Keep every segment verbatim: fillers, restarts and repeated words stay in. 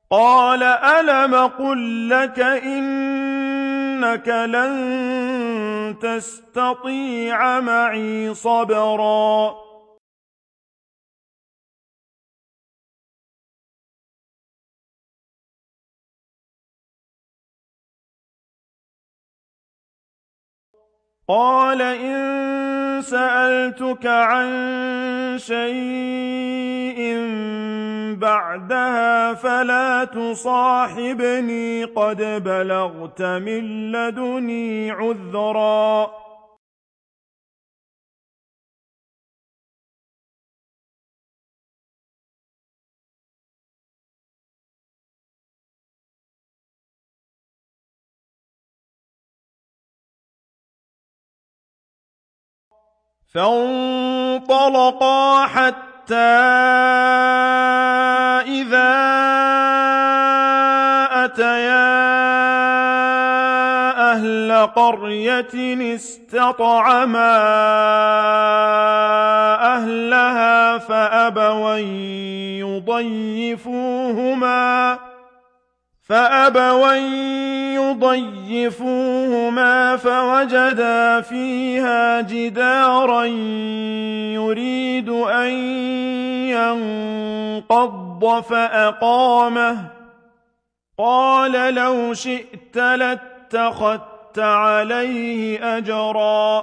قَالَ أَلَمْ أَقُل لَّكَ إِنَّكَ لَن تَسْتَطِيعَ مَعِيَ صَبْرًا قَالَ إِن سَأَلْتُكَ عَن شَيْءٍ بَعْدَهَا فَلَا تُصَاحِبْنِي ۖ قَدْ بَلَغْتَ مِن لَّدُنِّي عُذْرًا فَانطَلَقَا حَتَّىٰ إِذَا أَتَيَا أَهْلَ قَرْيَةٍ اسْتَطْعَمَا أَهْلَهَا فَأَبَوْا أَن يُضَيِّفُوهُمَا فَوَجَدَا فِيهَا جِدَارًا يُرِيدُ أَن يَنقَضَّ فَأَقَامَهُ ۖ قَالَ لَوْ شِئْتَ لَاتَّخَذْتَ عَلَيْهِ أَجْرًا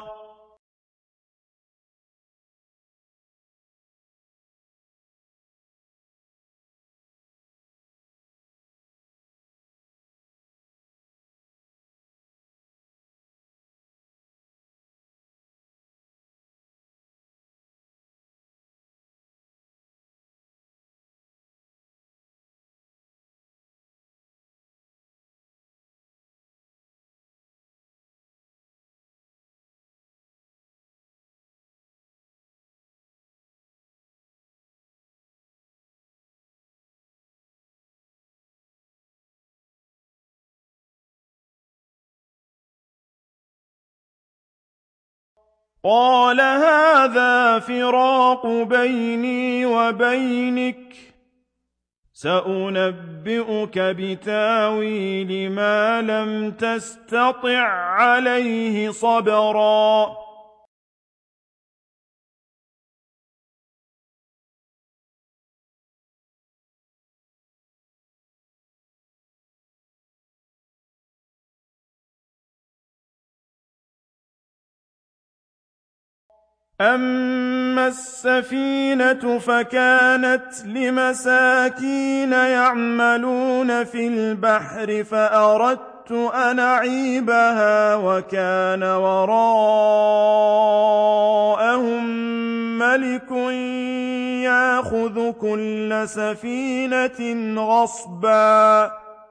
قَالَ هَٰذَا فِرَاقُ بَيْنِي وَبَيْنِكَ ۚ سَأُنَبِّئُكَ بِتَأْوِيلِ مَا لَمْ تَسْتَطِع عَّلَيْهِ صَبْرًا أَمَّا السَّفِينَةُ فَكَانَتْ لِمَسَاكِينَ يَعْمَلُونَ فِي الْبَحْرِ فَأَرَدتُّ أَنْ أَعِيبَهَا وَكَانَ وَرَاءَهُم مَّلِكٌ يَأْخُذُ كُلَّ سَفِينَةٍ غَصْبًا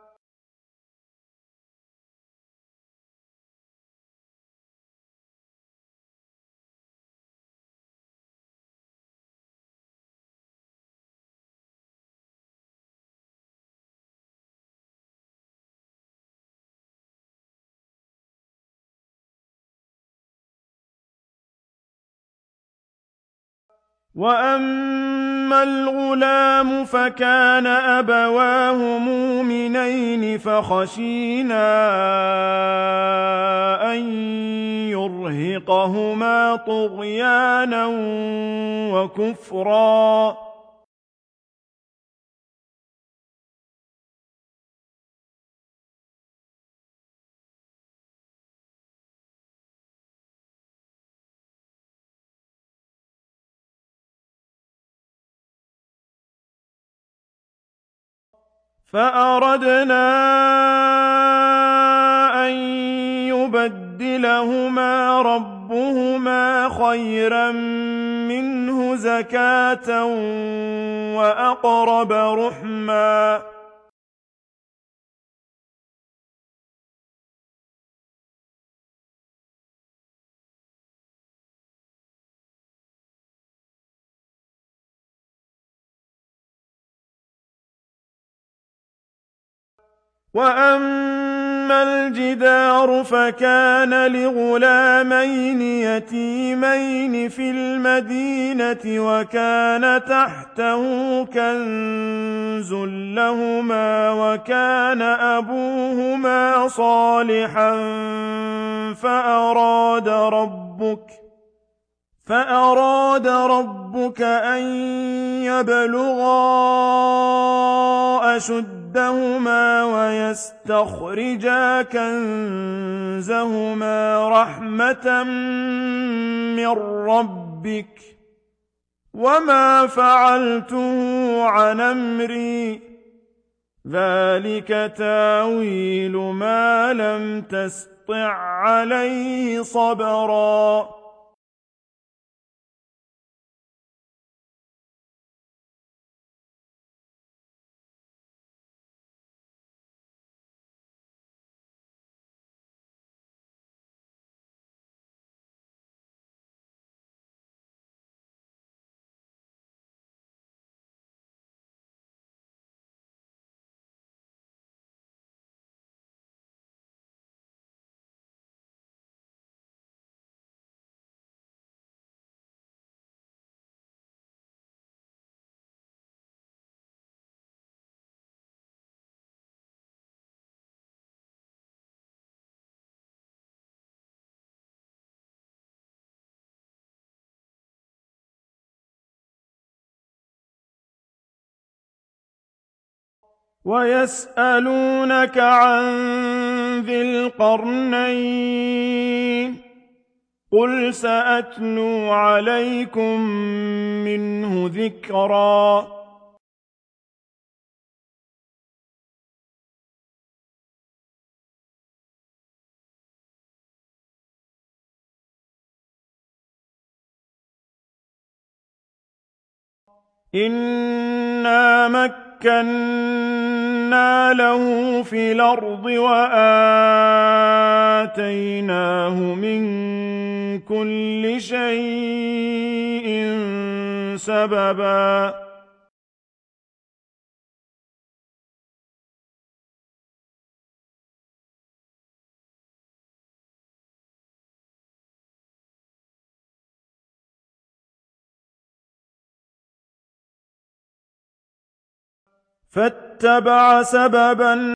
وَأَمَّا الْغُلَامُ فَكَانَ أَبَوَاهُ مُؤْمِنَيْنِ فَخَشِينَا أَن يُرْهِقَهُمَا طُغْيَانًا وَكُفْرًا فَأَرَدْنَا أَن يُبَدِّلَهُمَا رَبُّهُمَا خَيْرًا مِّنْهُ زَكَاةً وَأَقْرَبَ رُحْمًا وَأَمَّا أما الجدار فكان لغلامين يتيمين في المدينة وكان تحته كنز لهما وكان أبوهما صالحا فأراد ربك فأراد ربك أن يبلغا أشدهما ويستخرجا كنزهما رحمة من ربك وما فعلته عن أمري ذلك تاويل ما لم تسطع عليه صبرا ويسألونك عن ذي القرنين قل سأتلو عليكم منه ذكرا إنا مكنا له في الأرض وآتيناه من كل شيء سببا فاتبع سببا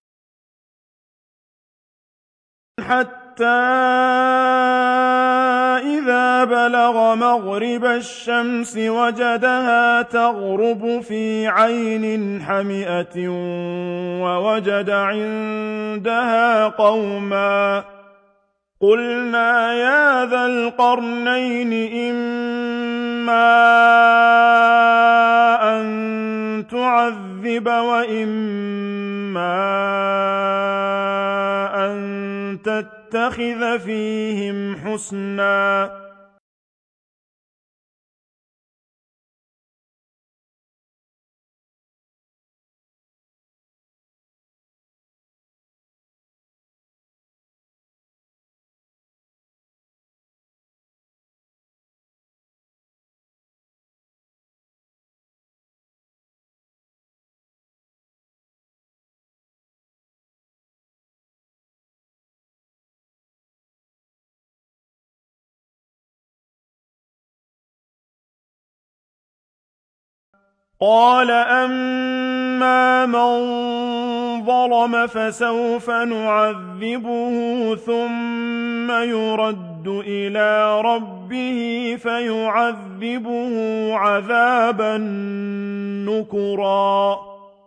حتى إذا بلغ مغرب الشمس وجدها تغرب في عين حمئة ووجد عندها قوما قلنا يا ذا القرنين إما أن تعذب وإما أن تتخذ فيهم حسنا قال أما من ظلم فسوف نعذبه ثم يرد إلى ربه فيعذبه عذابا نكرا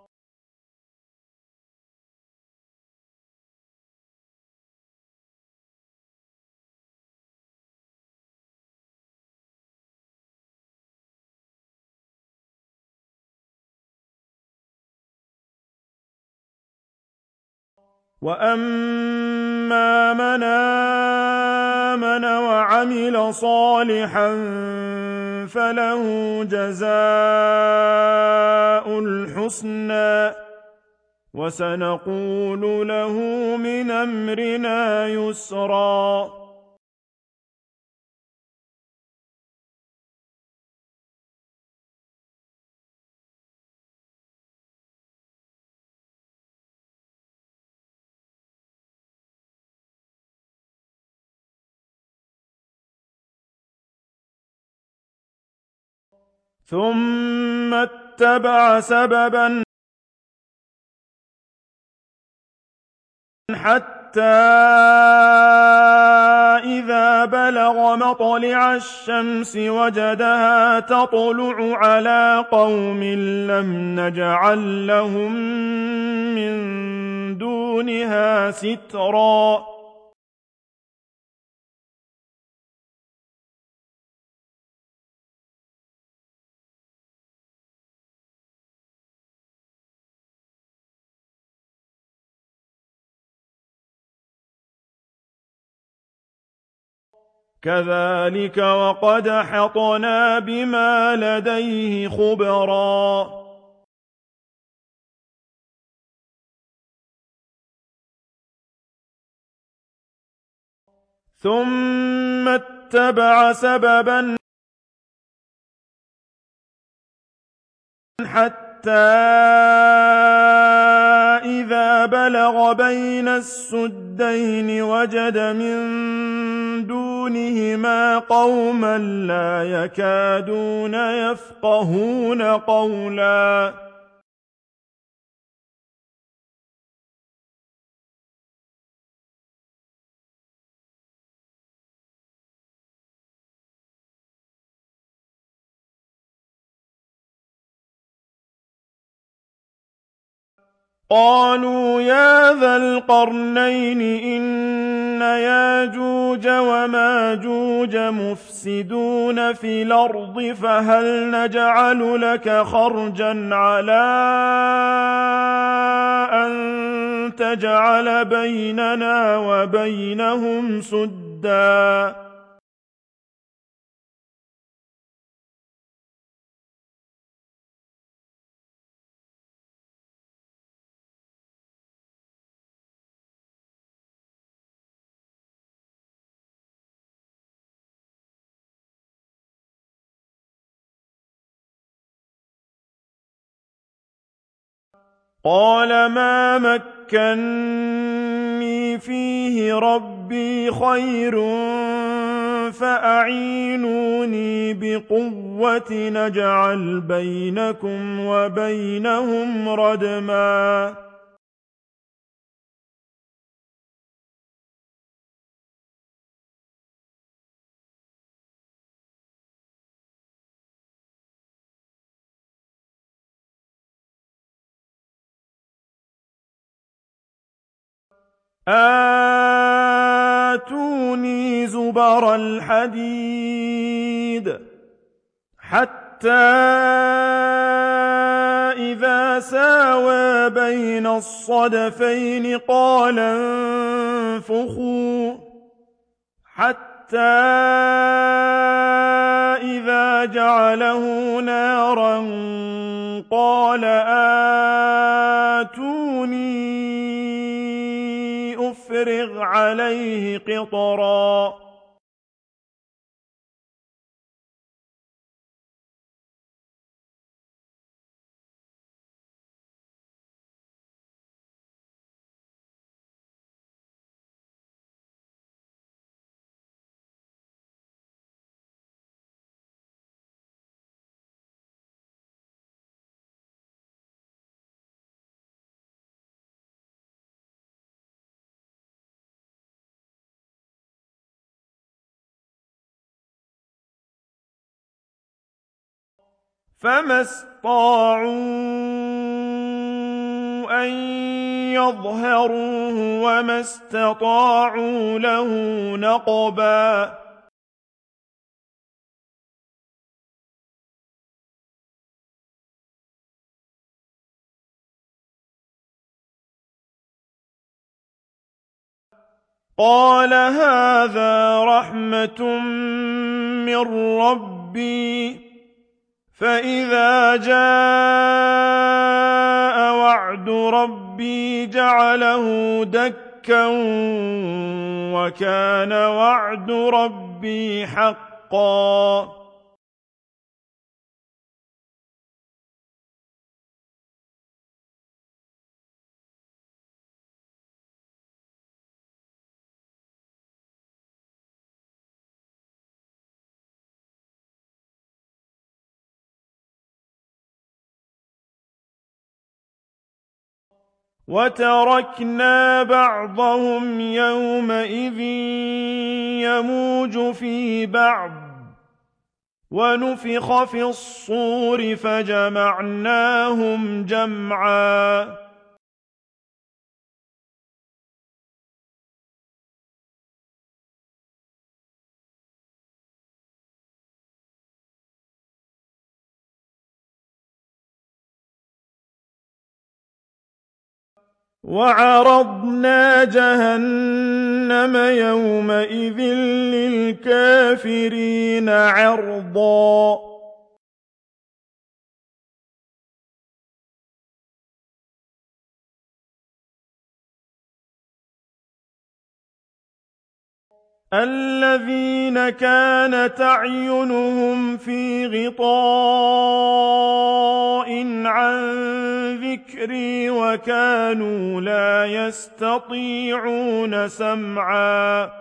وأما من آمن وعمل صالحا فله جزاء الحسنى وسنقول له من أمرنا يسرا ثم اتبع سببا حتى إذا بلغ مطلع الشمس وجدها تطلع على قوم لم نجعل لهم من دونها سترا كذلك وقد أحطنا بما لديه خبرا ثم اتبع سببا حتى إذا بلغ بين السدين وجد من دونهما قوما لا يكادون يفقهون قولا قالوا يا ذا القرنين إن ياجوج وماجوج مفسدون في الأرض فهل نجعل لك خرجا على أن تجعل بيننا وبينهم سدا قال ما مكني فيه ربي خير فأعينوني بقوة نجعل بينكم وبينهم ردما آتوني زبر الحديد حتى إذا ساوى بين الصدفين قال انفخوا حتى إذا جعله نارا قال آتوني أفرغ عليه قطرا فما استطاعوا أن يظهروه وما استطاعوا له نقبا قال هذا رحمة من ربي فإذا جاء وعد ربي جعله دكا وكان وعد ربي حقا وتركنا بعضهم يومئذ يموج في بعض ونفخ في الصور فجمعناهم جمعا وعرضنا جهنم يومئذ للكافرين عرضا الذين كانت أعينهم في غطاء عن ذكري وكانوا لا يستطيعون سمعا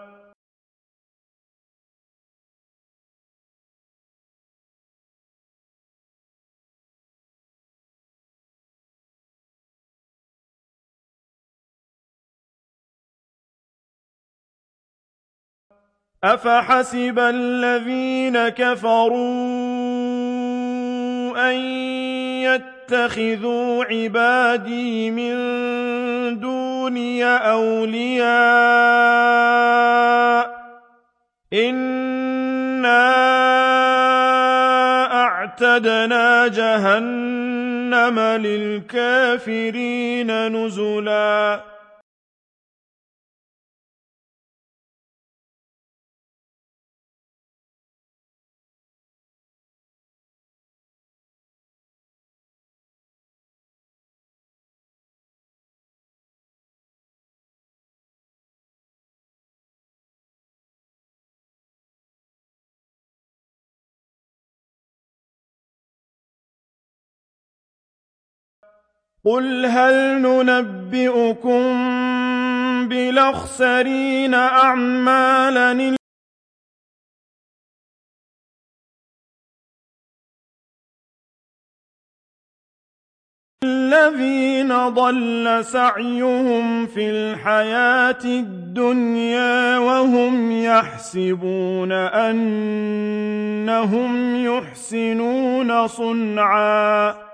أفحسب الذين كفروا أن يتخذوا عبادي من دوني أولياء إنا أعتدنا جهنم للكافرين نزلا قل هل ننبئكم بالأخسرين أعمالا الذين ضل سعيهم في الحياة الدنيا وهم يحسبون أنهم يحسنون صنعا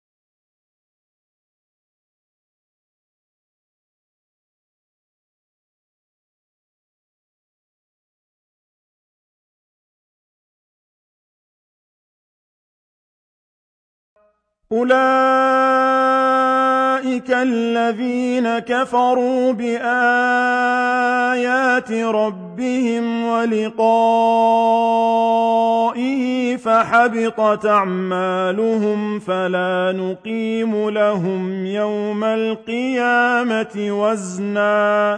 أولئك الذين كفروا بآيات ربهم ولقائه فحبطت أعمالهم فلا نقيم لهم يوم القيامة وزنا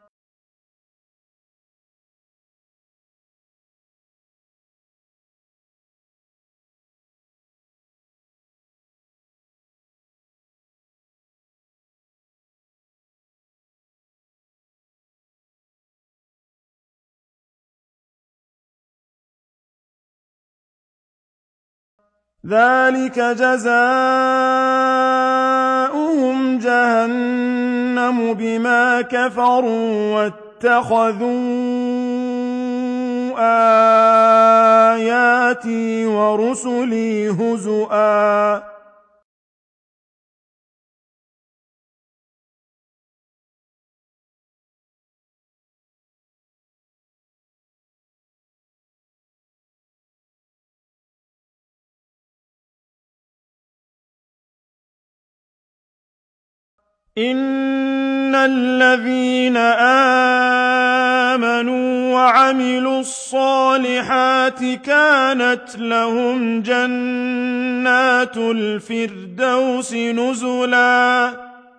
ذلك جزاؤهم جهنم بما كفروا واتخذوا آياتي ورسلي هزؤا إن الذين آمنوا وعملوا الصالحات كانت لهم جنات الفردوس نزلا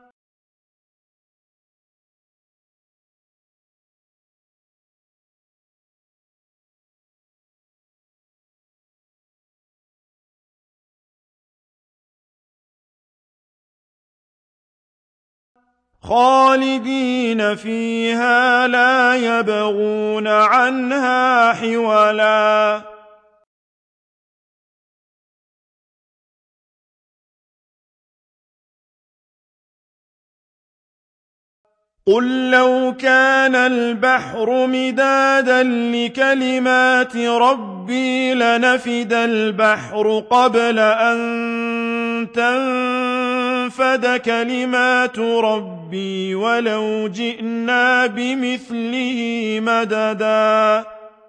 خالدين فيها لا يبغون عنها حولا قل لو كان البحر مدادا لكلمات ربي لنفد البحر قبل أن تنفد كلمات ربي ولو جئنا بمثله مددا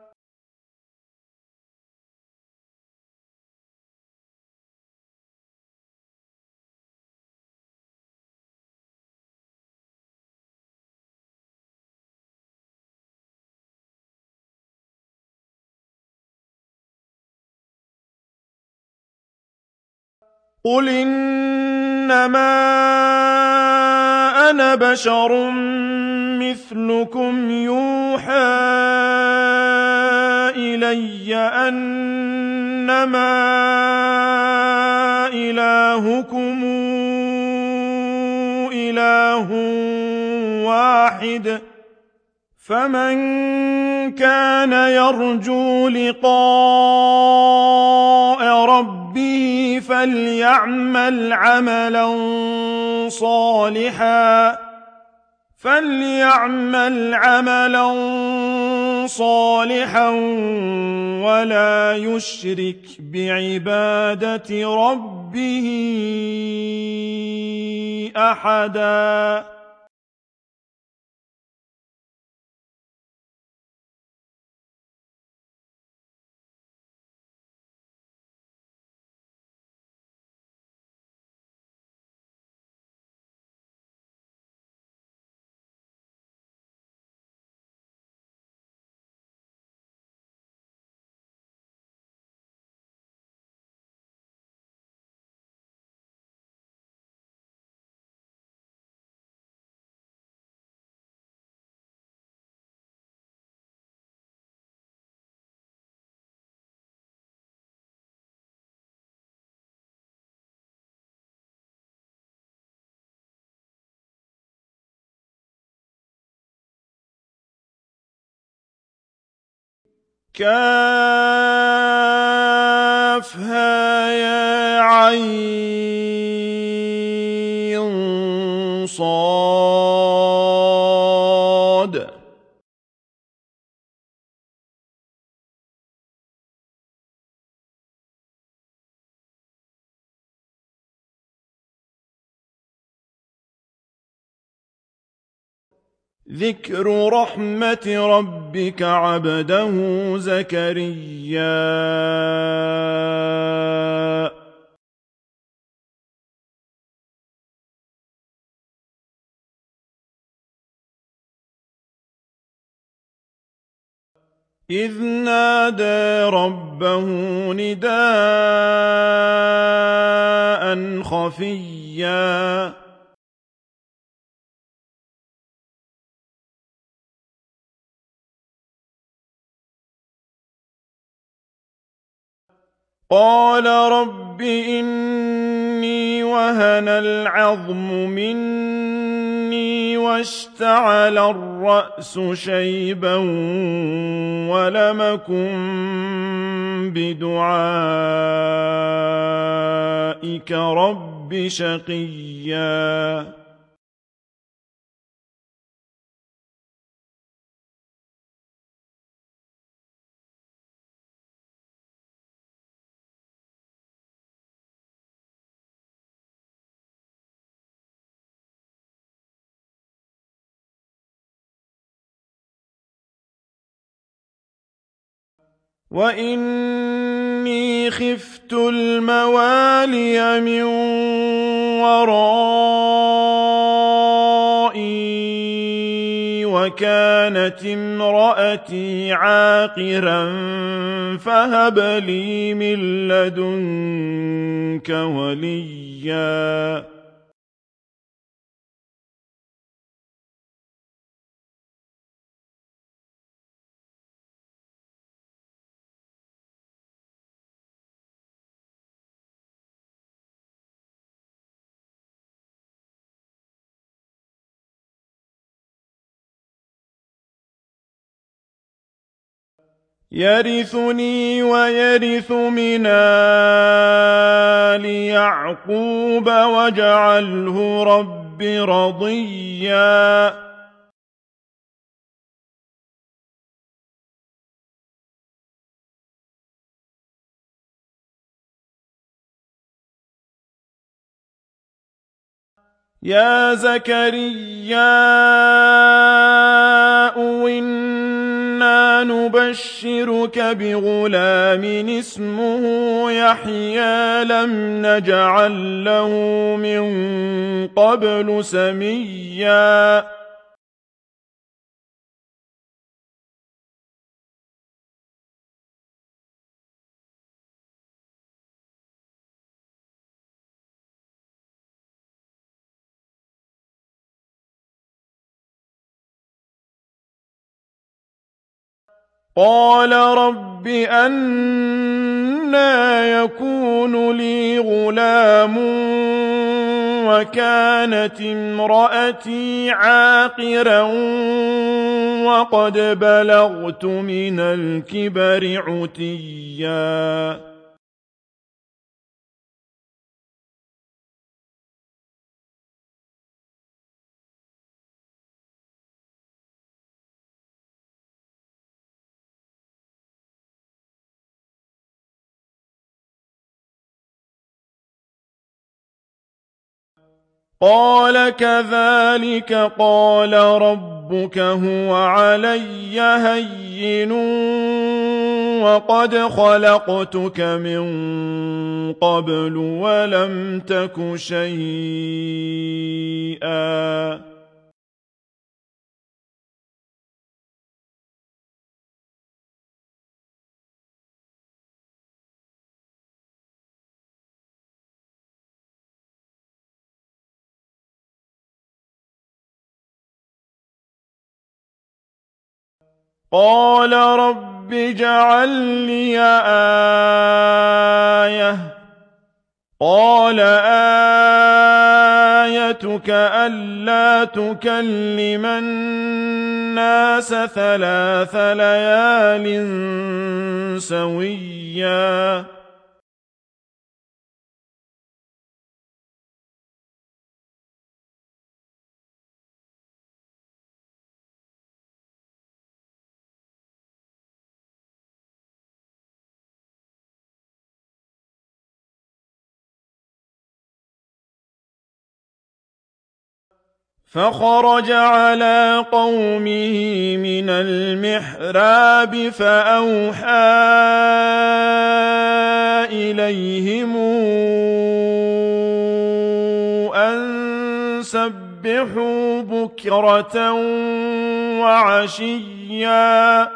قل إنما أنا بشر مثلكم يوحى إلي أنما إلهكم إله واحد فمن كان يرجو لقاء ربه فليعمل عملا صالحا فليعمل عملا صالحا ولا يشرك بعبادة ربه أحدا كافها يا عين صاد ذكر رحمة ربك عبده زكريا إذ نادى ربه نداء خفيا قال رب إني وهن العظم مني واشتعل الرأس شيبا ولم أكن بدعائك رب شقيا وإني خفت الموالي من ورائي وكانت امرأتي عاقرا فهب لي من لدنك وليا يرثني ويرث من آل يعقوب واجعله رب رضيا يا زكريا إنا نبشرك بغلام اسمه يحيى لم نجعل له من قبل سميا قال رب أنى يكون لي غلام وكانت امرأتي عاقرا وقد بلغت من الكبر عتيا قال كذلك قال ربك هو علي هين وقد خلقتك من قبل ولم تك شيئا قال رب اجعل لي آية قال آيتك ألا تكلم الناس ثلاث ليال سويا فخرج على قومه من المحراب فأوحى إليهم أن سبحوا بكرة وعشيا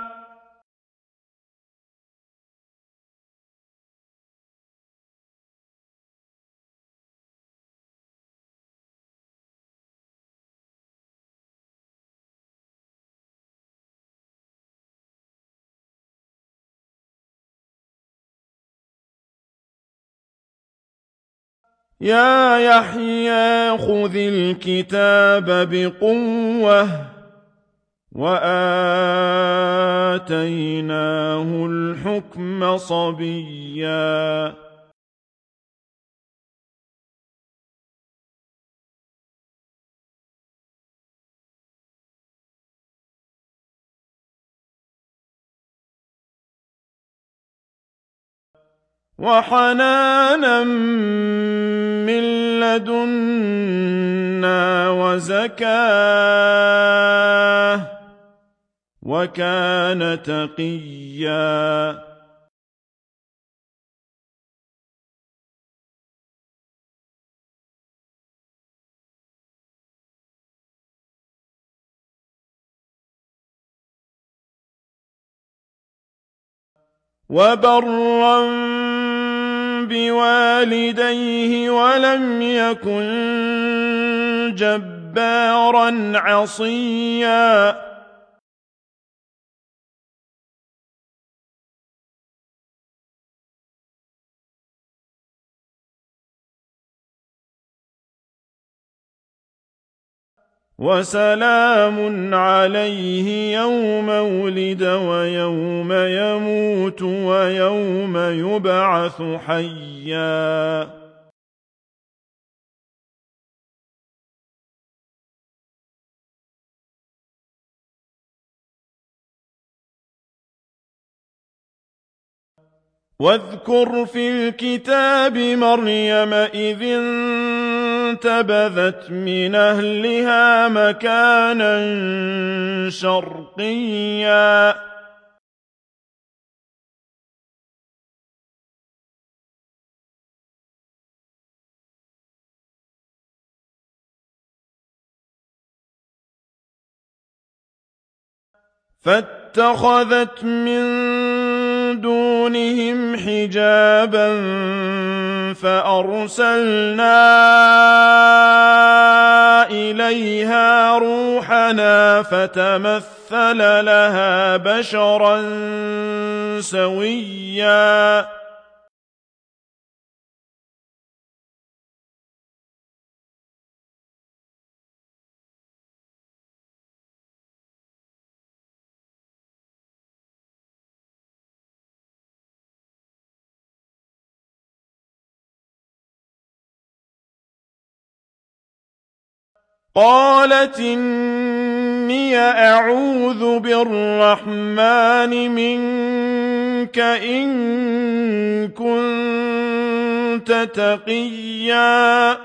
يا يحيى خذ الكتاب بقوة وآتيناه الحكم صبيا وحنانا من لدنا وزكاه وكان تقيا وبرا بوالديه ولم يكن جبارا عصيا وسلام عليه يوم ولد ويوم يموت ويوم يبعث حيا واذكر في الكتاب مريم إذ فانتبذت من أهلها مكانا شرقيا فاتخذت من دونهم حجابا فأرسلنا إليها روحنا فتمثل لها بشرا سويا قالت إني أعوذ بالرحمن منك إن كنت تقيا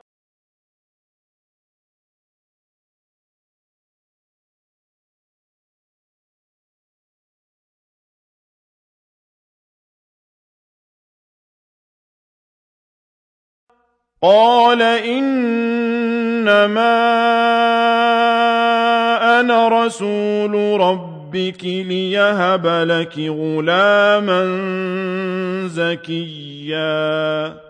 قال إنما أنا رسول ربك ليهب لك غلاما زكيا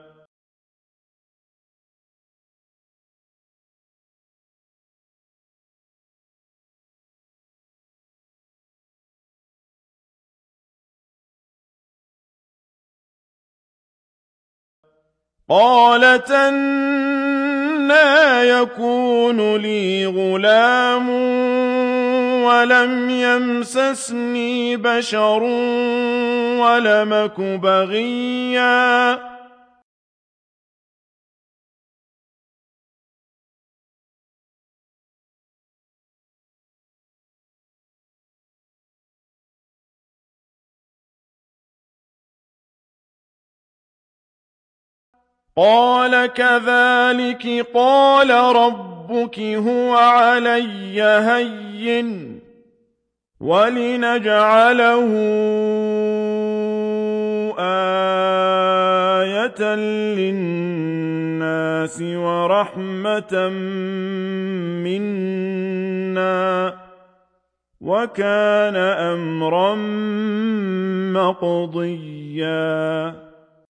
قالت أنى يكون لي غلام ولم يمسسني بشر ولم أك بغيا قال كذلك قال ربك هو علي هين ولنجعله آية للناس ورحمة منا وكان أمرا مقضيا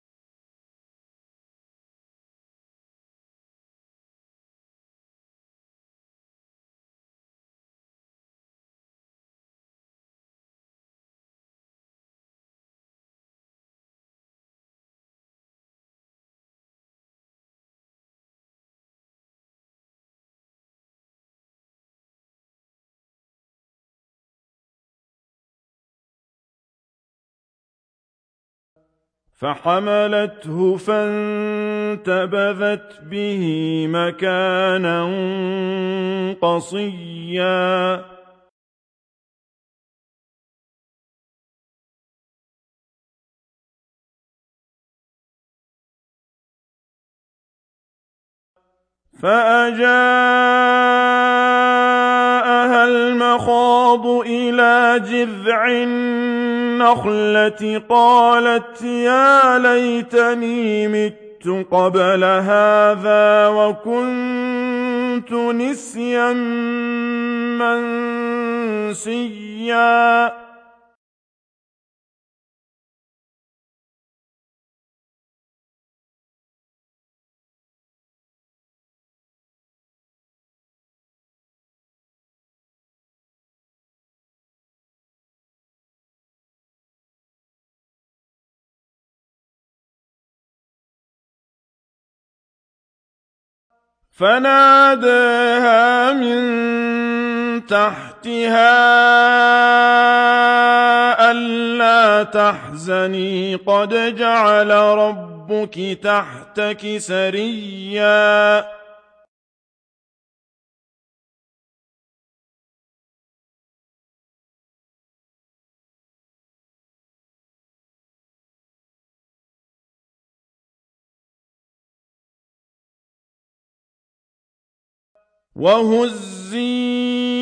فحملته فانتبذت به مكانا قصيا فأجاءها المخاض إلى جذع النخلة قالت يا ليتني مت قبل هذا وكنت نسيا منسيا فناداها من تحتها ألا تحزني قد جعل ربك تحتك سريا وهزي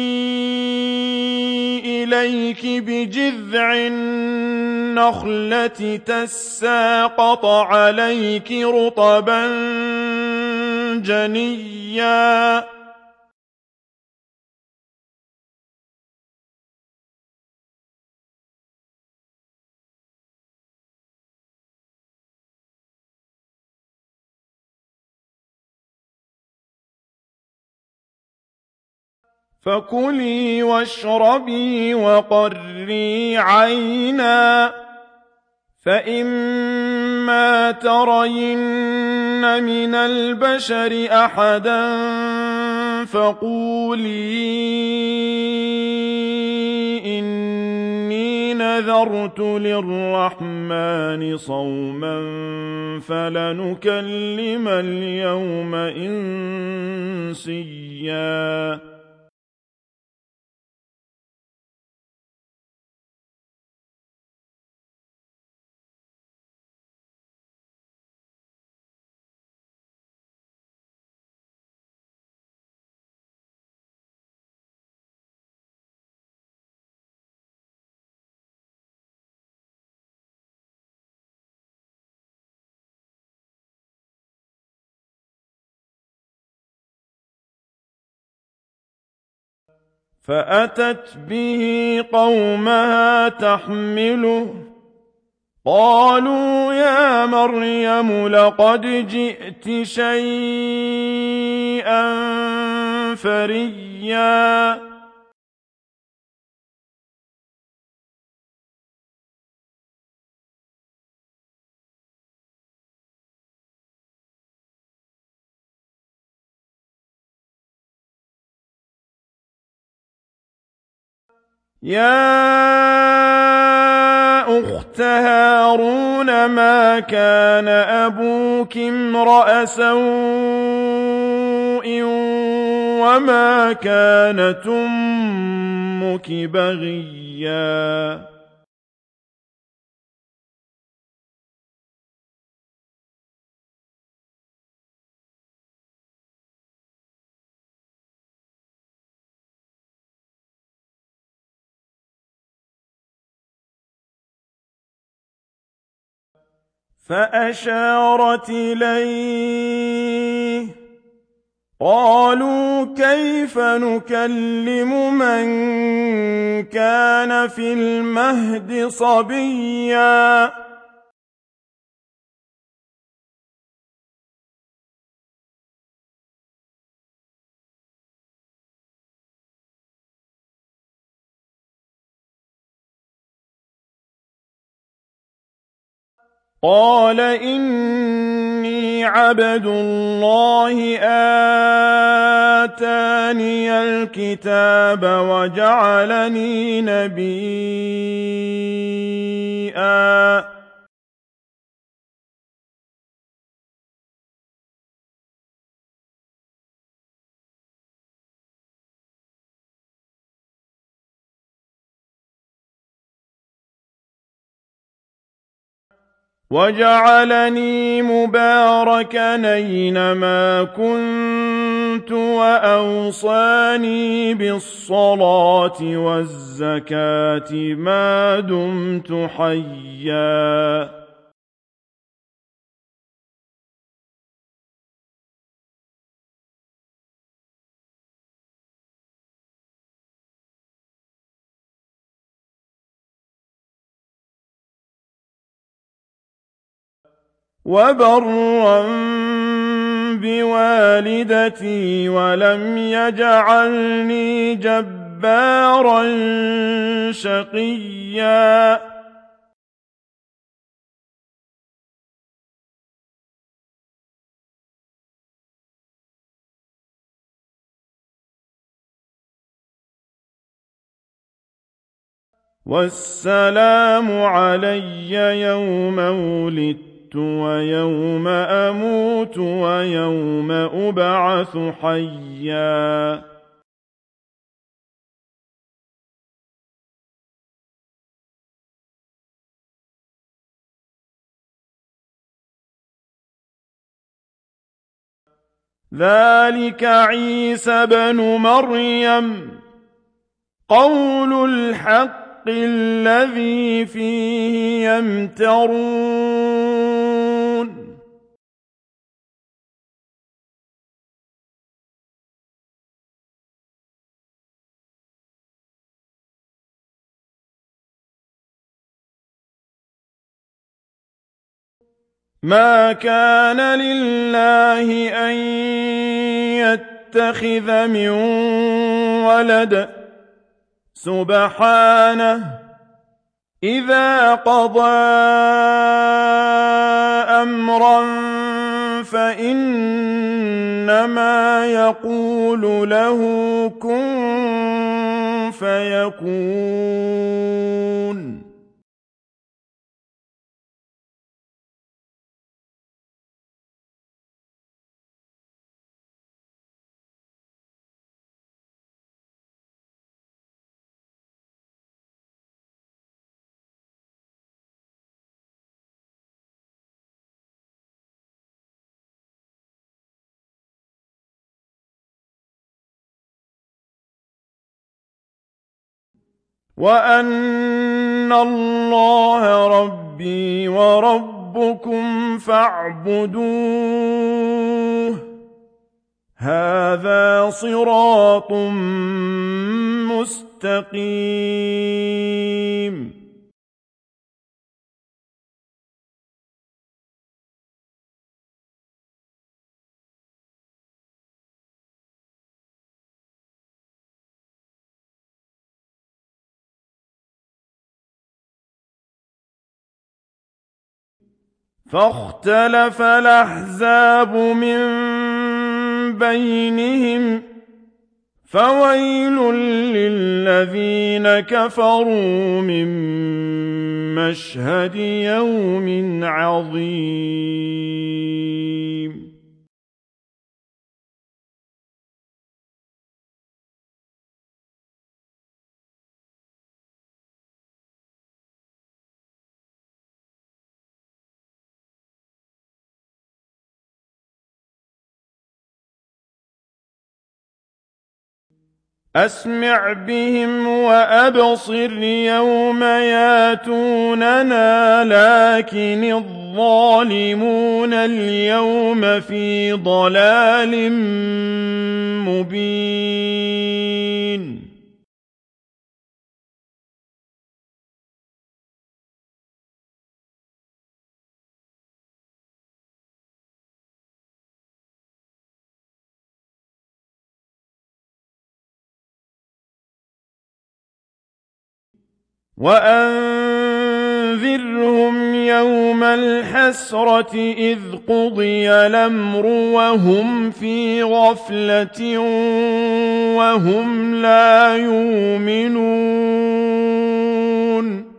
إليك بجذع النخلة تساقط عليك رطبا جنيا فكلي واشربي وقري عينا فإما ترين من البشر أحدا فقولي إني نذرت للرحمن صوما فلنكلم اليوم إنسيا فأتت به قومها تحمله قالوا يا مريم لقد جئت شيئا فريا يا أخت هارون ما كان أبوك امرأ سوء وما كانت أمك بغيا فأشارت إليه قالوا كيف نكلم من كان في المهد صبيا قال إني عبد الله آتاني الكتاب وجعلني نبيا وجعلني مباركا أينما كنت وأوصاني بالصلاة والزكاة ما دمت حيا وبرا بوالدتي ولم يجعلني جبارا شقيا والسلام علي يوم ولدت ويوم أموت ويوم أبعث حيا ذلك عيسى بن مريم قول الحق الذي فيه يمترون ما كان لله أن يتخذ من ولد سبحانه إذا قضى أمرا فإنما يقول له كن فيكون وأن الله ربي وربكم فاعبدوه هذا صراط مستقيم فاختلف الأحزاب من بينهم فويل للذين كفروا من مشهد يوم عظيم أسمع بهم وأبصر يوم ياتوننا لكن الظالمون اليوم في ضلال مبين وأنذرهم يوم الحسرة إذ قضي الأمر وهم في غفلة وهم لا يؤمنون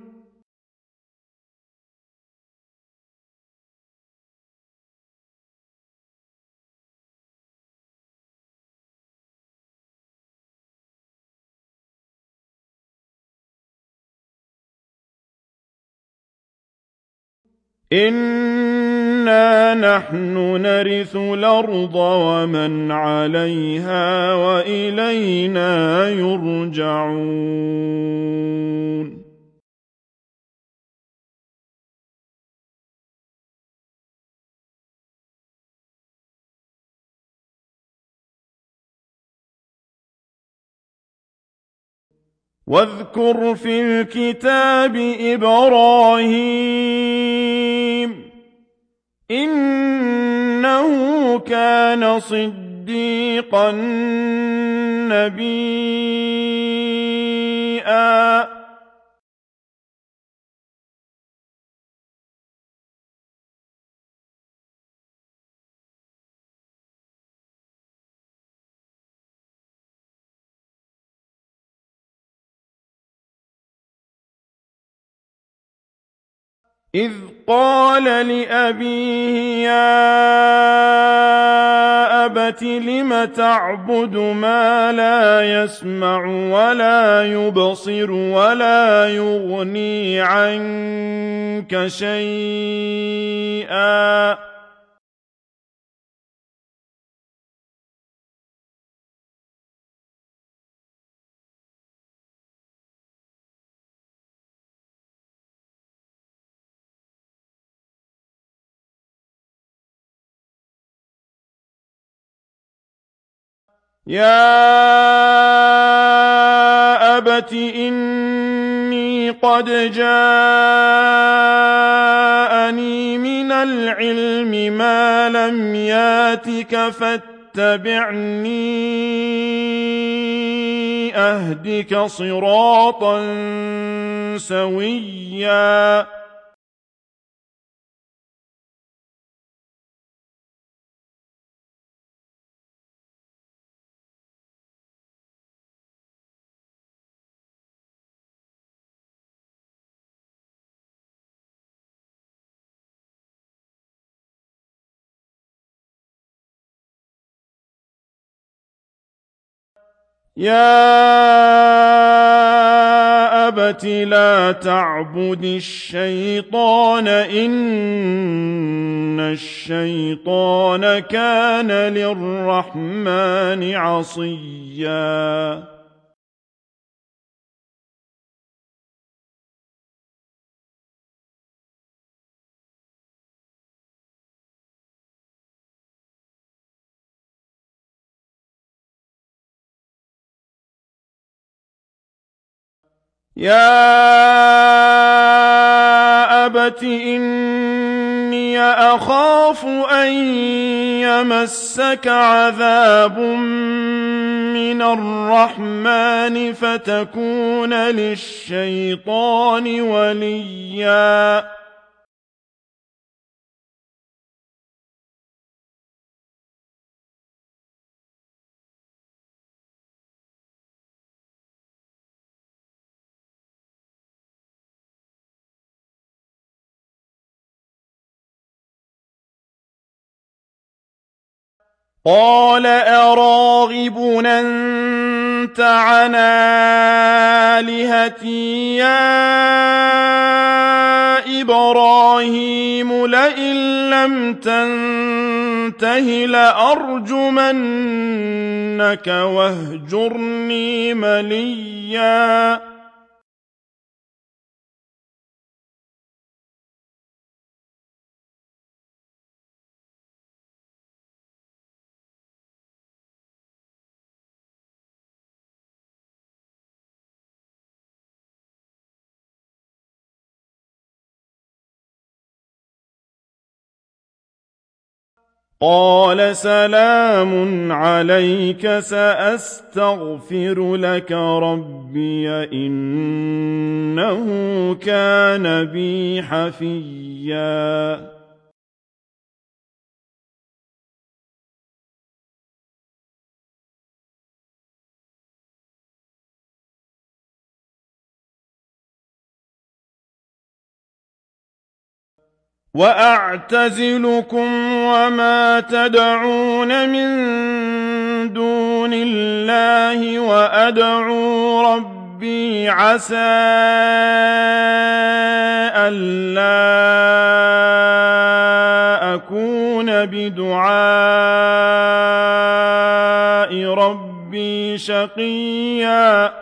إنا نحن نرث الأرض ومن عليها وإلينا يرجعون واذكر في الكتاب إبراهيم إنه كان صديقا نبيا إذ قال لأبيه يا أبت لم تعبد ما لا يسمع ولا يبصر ولا يغني عنك شيئا يا أبت إني قد جاءني من العلم ما لم ياتك فاتبعني أهدك صراطا سويا يا أبت لا تعبد الشيطان إن الشيطان كان للرحمن عصيا يا أبت إني أخاف أن يمسك عذاب من الرحمن فتكون للشيطان وليا قال أراغب أنت عن آلهتي يا إبراهيم لئن لم تنته لأرجمنك واهجرني مليا قال سلام عليك سأستغفر لك ربي إنه كان بي حفيا وأعتزلكم وما تدعون من دون الله وأدعو ربي عسى ألا أكون بدعاء ربي شقيا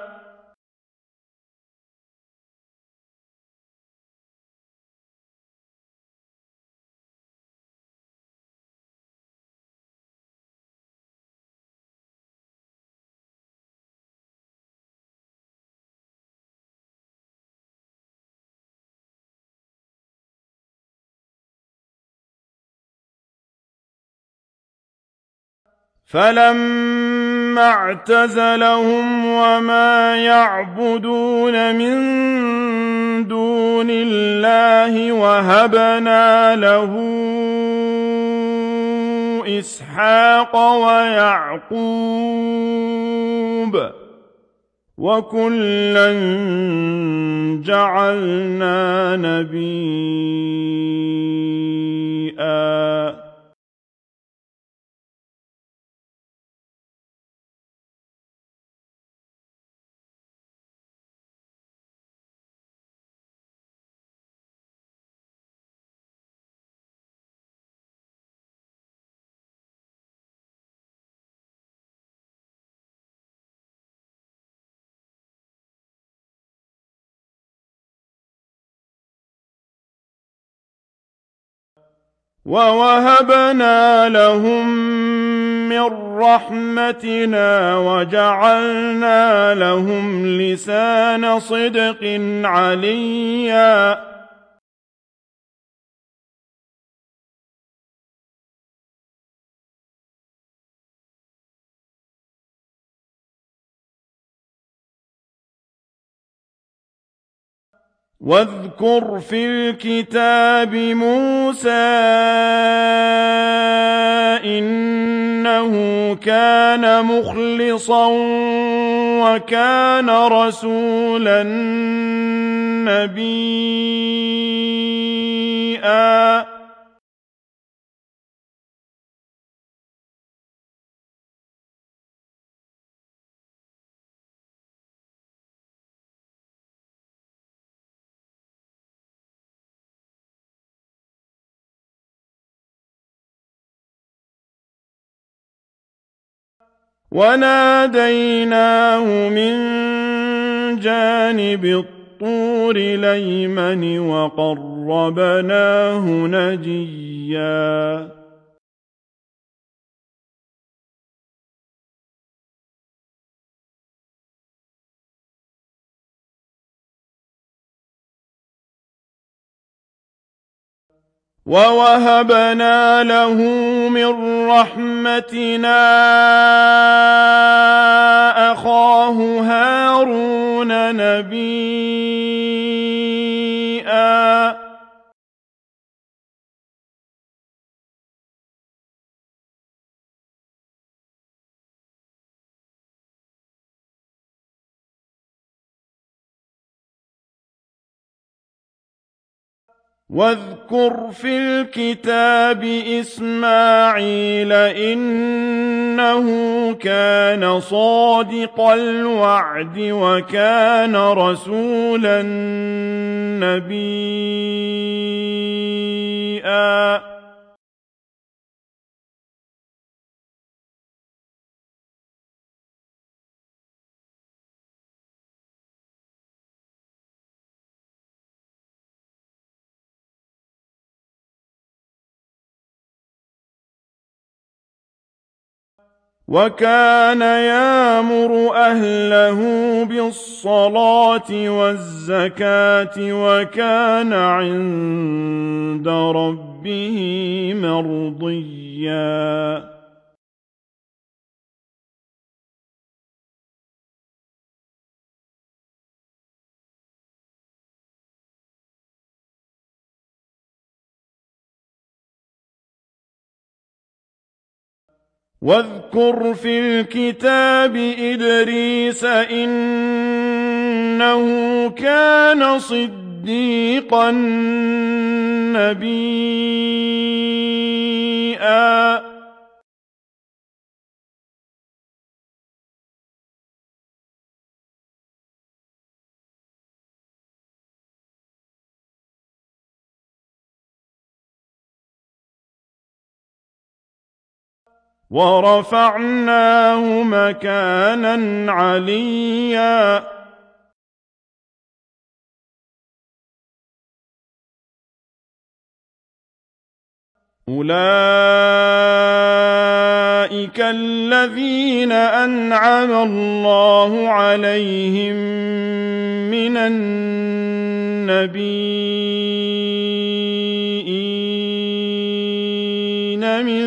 فلما اعتزلهم وما يعبدون من دون الله وهبنا له إسحاق ويعقوب وكلا جعلنا نبيا وَوَهَبْنَا لَهُم مِّن رَّحْمَتِنَا وَجَعَلْنَا لَهُمْ لِسَانَ صِدْقٍ عَلِيًّا واذكر في الكتاب موسى إنه كان مخلصا وكان رسولا نبيا وناديناه من جانب الطور الأيمن وقربناه نجيا وَوَهَبْنَا لَهُ مِن رَّحْمَتِنَا أَخَاهُ هَارُونَ نَبِيًّا واذكر في الكتاب إسماعيل إنه كان صادق الوعد وكان رسولا نبيا وكان يأمر أهله بالصلاة والزكاة وكان عند ربه مرضيا واذكر في الكتاب إدريس إنه كان صديقا نبيا ورفعناه مكانا عليا أولئك الذين أنعم الله عليهم من النبيين من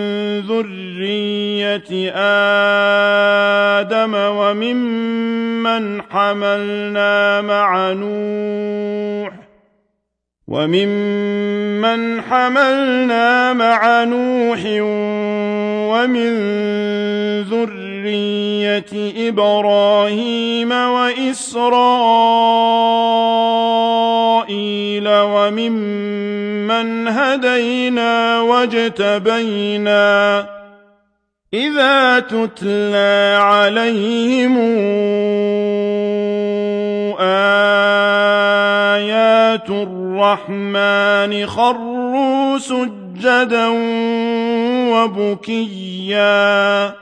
ذرية آدم وممن حملنا مع نوح وممن حملنا مع نوح ومن ذرية إبراهيم وإسرائيل وممن هدينا واجتبينا إذا تتلى عليهم آيات الرحمن خروا سجدا وبكيا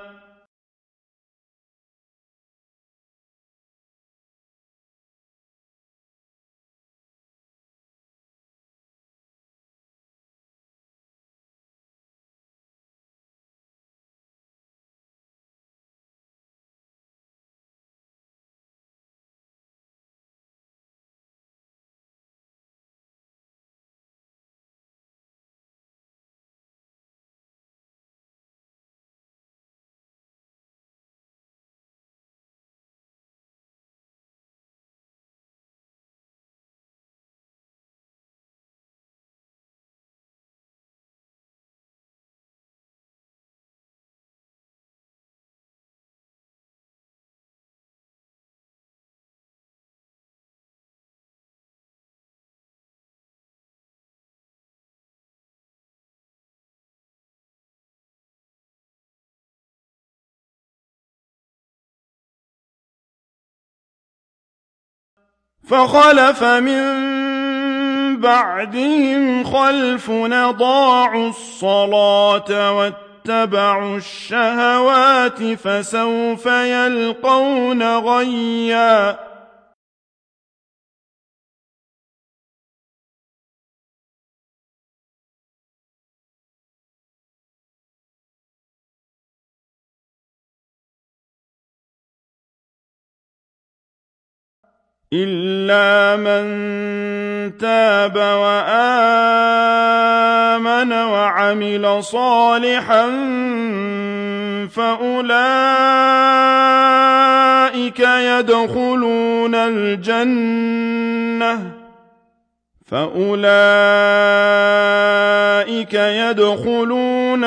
فخلف من بعدهم خلف أضاعوا الصلاة واتبعوا الشهوات فسوف يلقون غيا إلا من تاب وآمن وعمل صالحا فأولئك يدخلون الجنة فأولئك يدخلون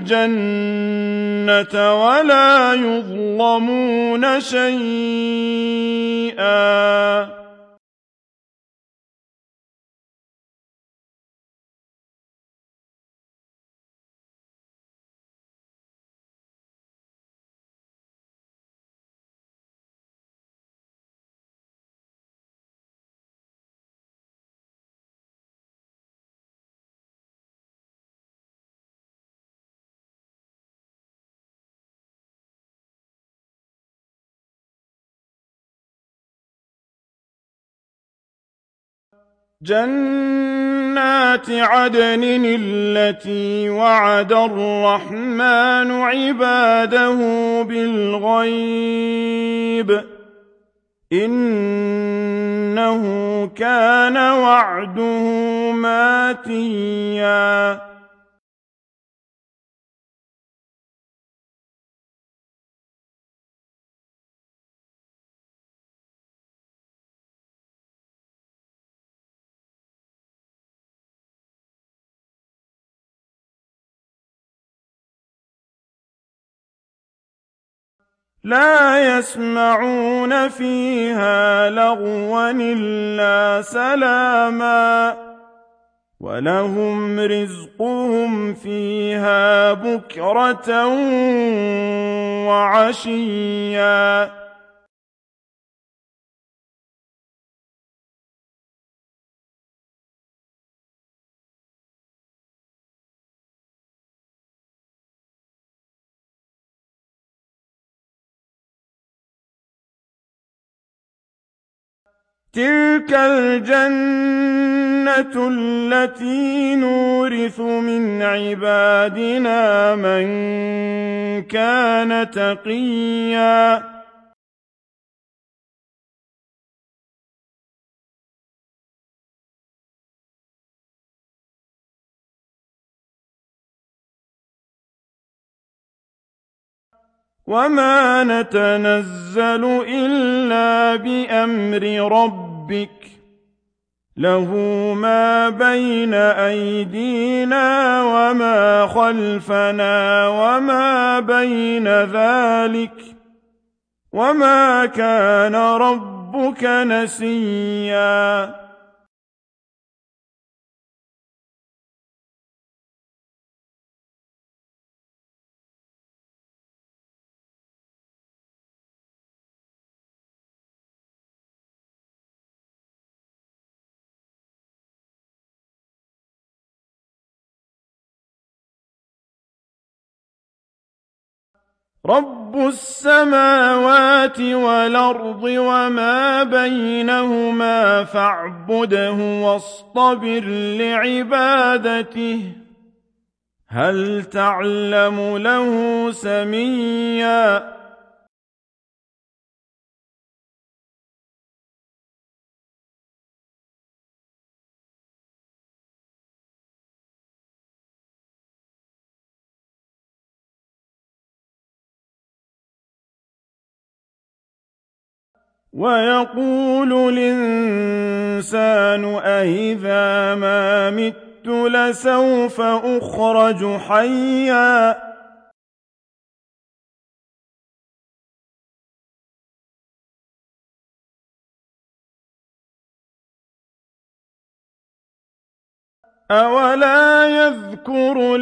الجنة ولا يظلمون شيئا جنات عدن التي وعد الرحمن عباده بالغيب إنه كان وعده ماتيا لا يسمعون فيها لغوا إلا سلاما ولهم رزقهم فيها بكرة وعشيا تلك الجنة التي نورث من عبادنا من كان تقيا وما نتنزل إلا بأمر ربك له ما بين أيدينا وما خلفنا وما بين ذلك وما كان ربك نسيا رب السماوات والأرض وما بينهما فاعبده واصطبر لعبادته هل تعلم له سميا ويقول الإنسان أإذا ما مت لسوف أخرج حيا أولا يذكر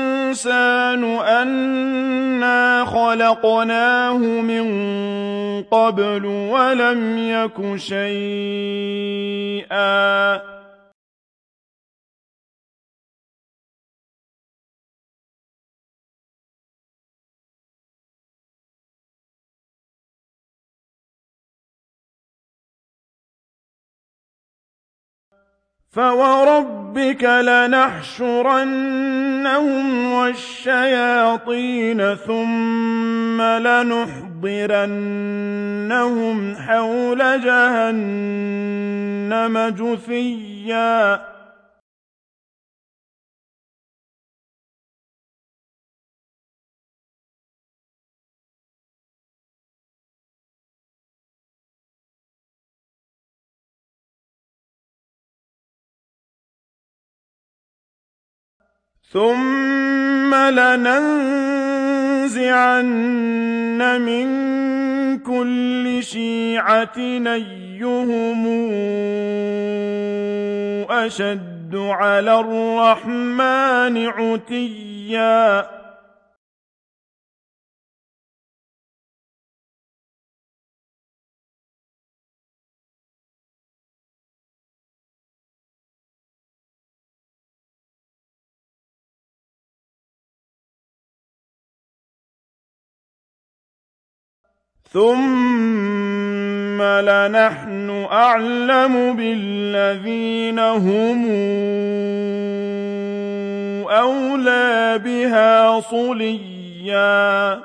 الإنسان أنا خلقناه من قبل ولم يك شيئا فوربك لنحشرنهم والشياطين ثم لنحضرنهم حول جهنم جثيا ثم لننزعن من كل شيعة أيهم أشد على الرحمن عتيا ثم لنحن أعلم بالذين هم أولى بها صليا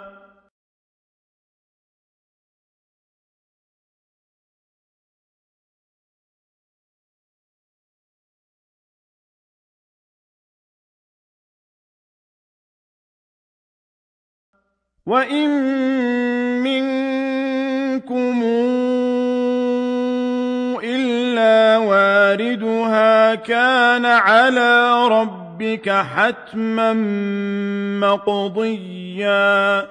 وإن منكم إلا واردها كان على ربك حتما مقضيا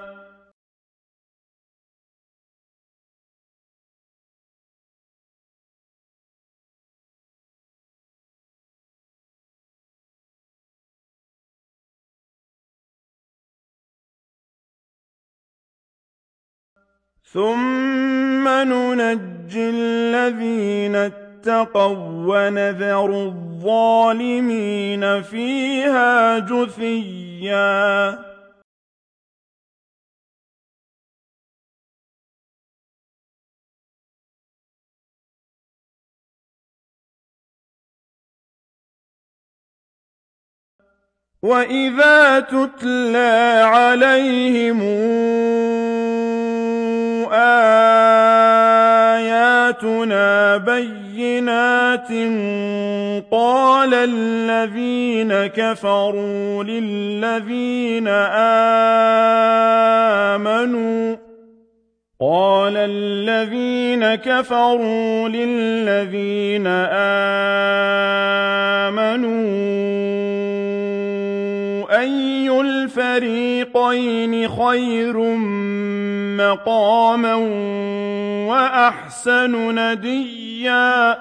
ثم ننجي الذين اتقوا ونذر الظالمين فيها جثيا وإذا تتلى عليهم آياتنا بينات قال الذين كفروا للذين آمنوا قال الذين كفروا للذين آمنوا أي الفريقين خير مقاما وأحسن نديا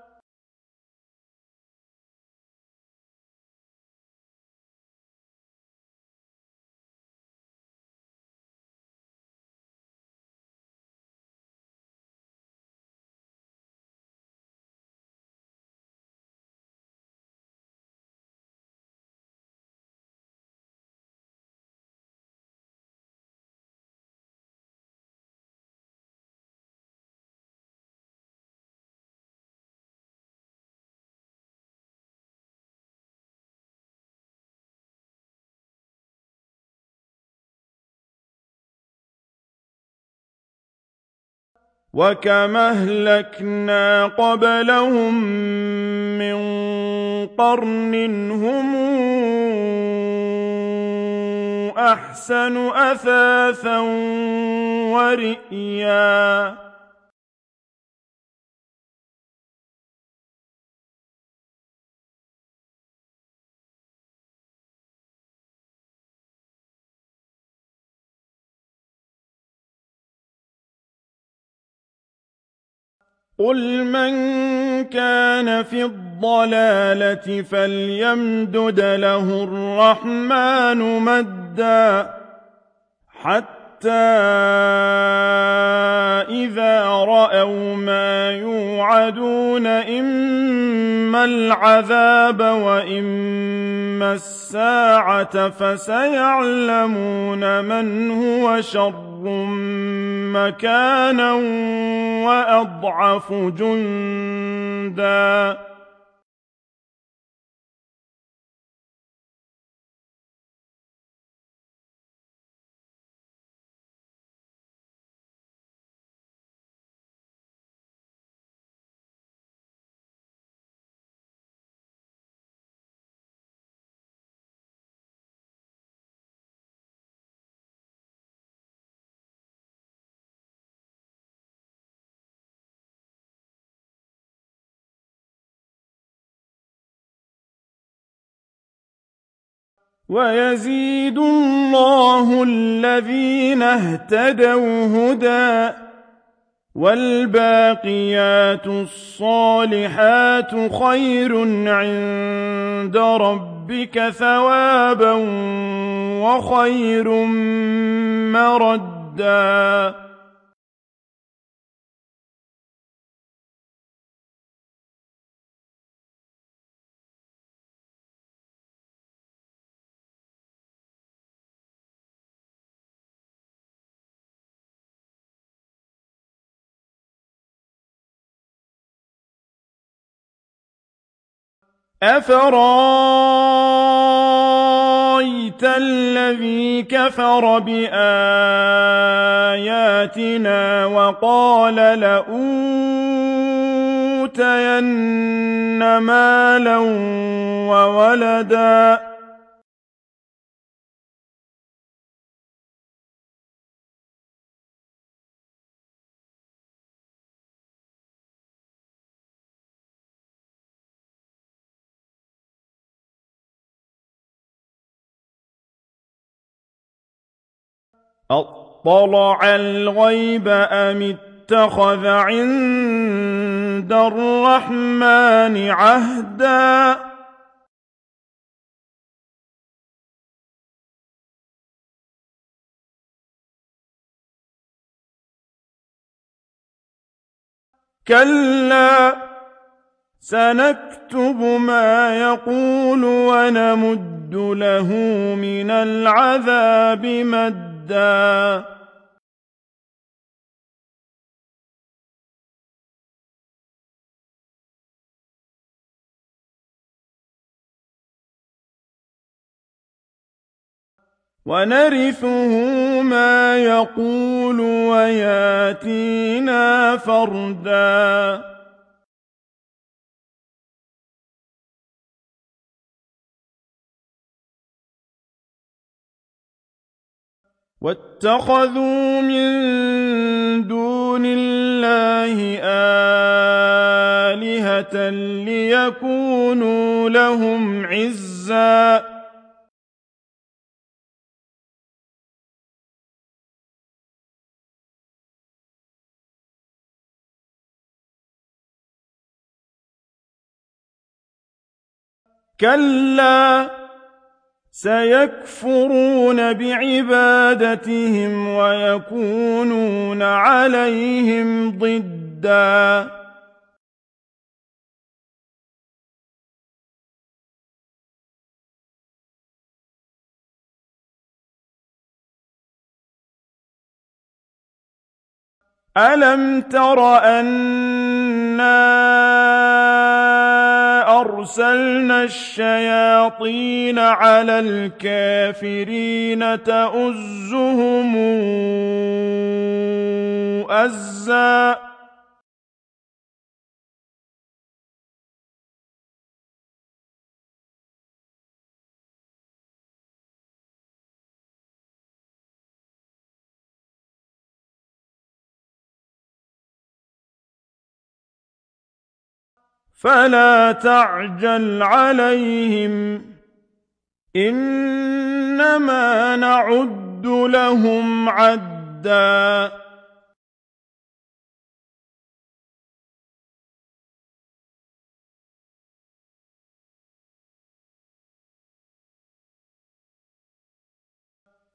وكما أهلكنا قبلهم من قرن هم أحسن أثاثا ورئيا قل من كان في الضلالة فليمدد له الرحمن مدا حتى إِذَا رَأَوْا مَا يُوعَدُونَ إِمَّا الْعَذَابَ وَإِمَّا السَّاعَةَ فَسَيَعْلَمُونَ مَنْ هُوَ شَرٌّ مَّكَانًا وَأَضْعَفُ جُندًا وَيَزِيدُ اللَّهُ الَّذِينَ اهْتَدَوْا هُدًى ۗ وَالْبَاقِيَاتُ الصَّالِحَاتُ خَيْرٌ عِندَ رَبِّكَ ثَوَابًا وَخَيْرٌ مَّرَدًّا أَفَرَأَيْتَ الَّذِي كَفَرَ بِآيَاتِنَا وَقَالَ لَأُوتَيَنَّ مَالًا وَوَلَدًا أَطَّلَعَ الْغَيْبَ أَمِ اتَّخَذَ عِندَ الرَّحْمَٰنِ عَهْدًا كَلَّا سَنَكْتُبُ مَا يَقُولُ وَنَمُدُّ لَهُ مِنَ الْعَذَابِ مَدًّا وَنَرِثُهُ مَا يَقُولُ وَيَأْتِينَا فَرْدًا وَاتَّخَذُوا مِن دُونِ اللَّهِ آلِهَةً لِّيَكُونُوا لَهُمْ عِزًّا كَلَّا سَيَكْفُرُونَ بِعِبَادَتِهِمْ وَيَكُونُونَ عَلَيْهِمْ ضِدًّا أَلَمْ تَرَ أَنَّا أَرْسَلْنَا الشَّيَاطِينَ عَلَى الْكَافِرِينَ تَؤُزُّهُمْ أَزًّا فَلَا تَعْجَلْ عَلَيْهِمْ ۖ إِنَّمَا نَعُدُّ لَهُمْ عَدًّا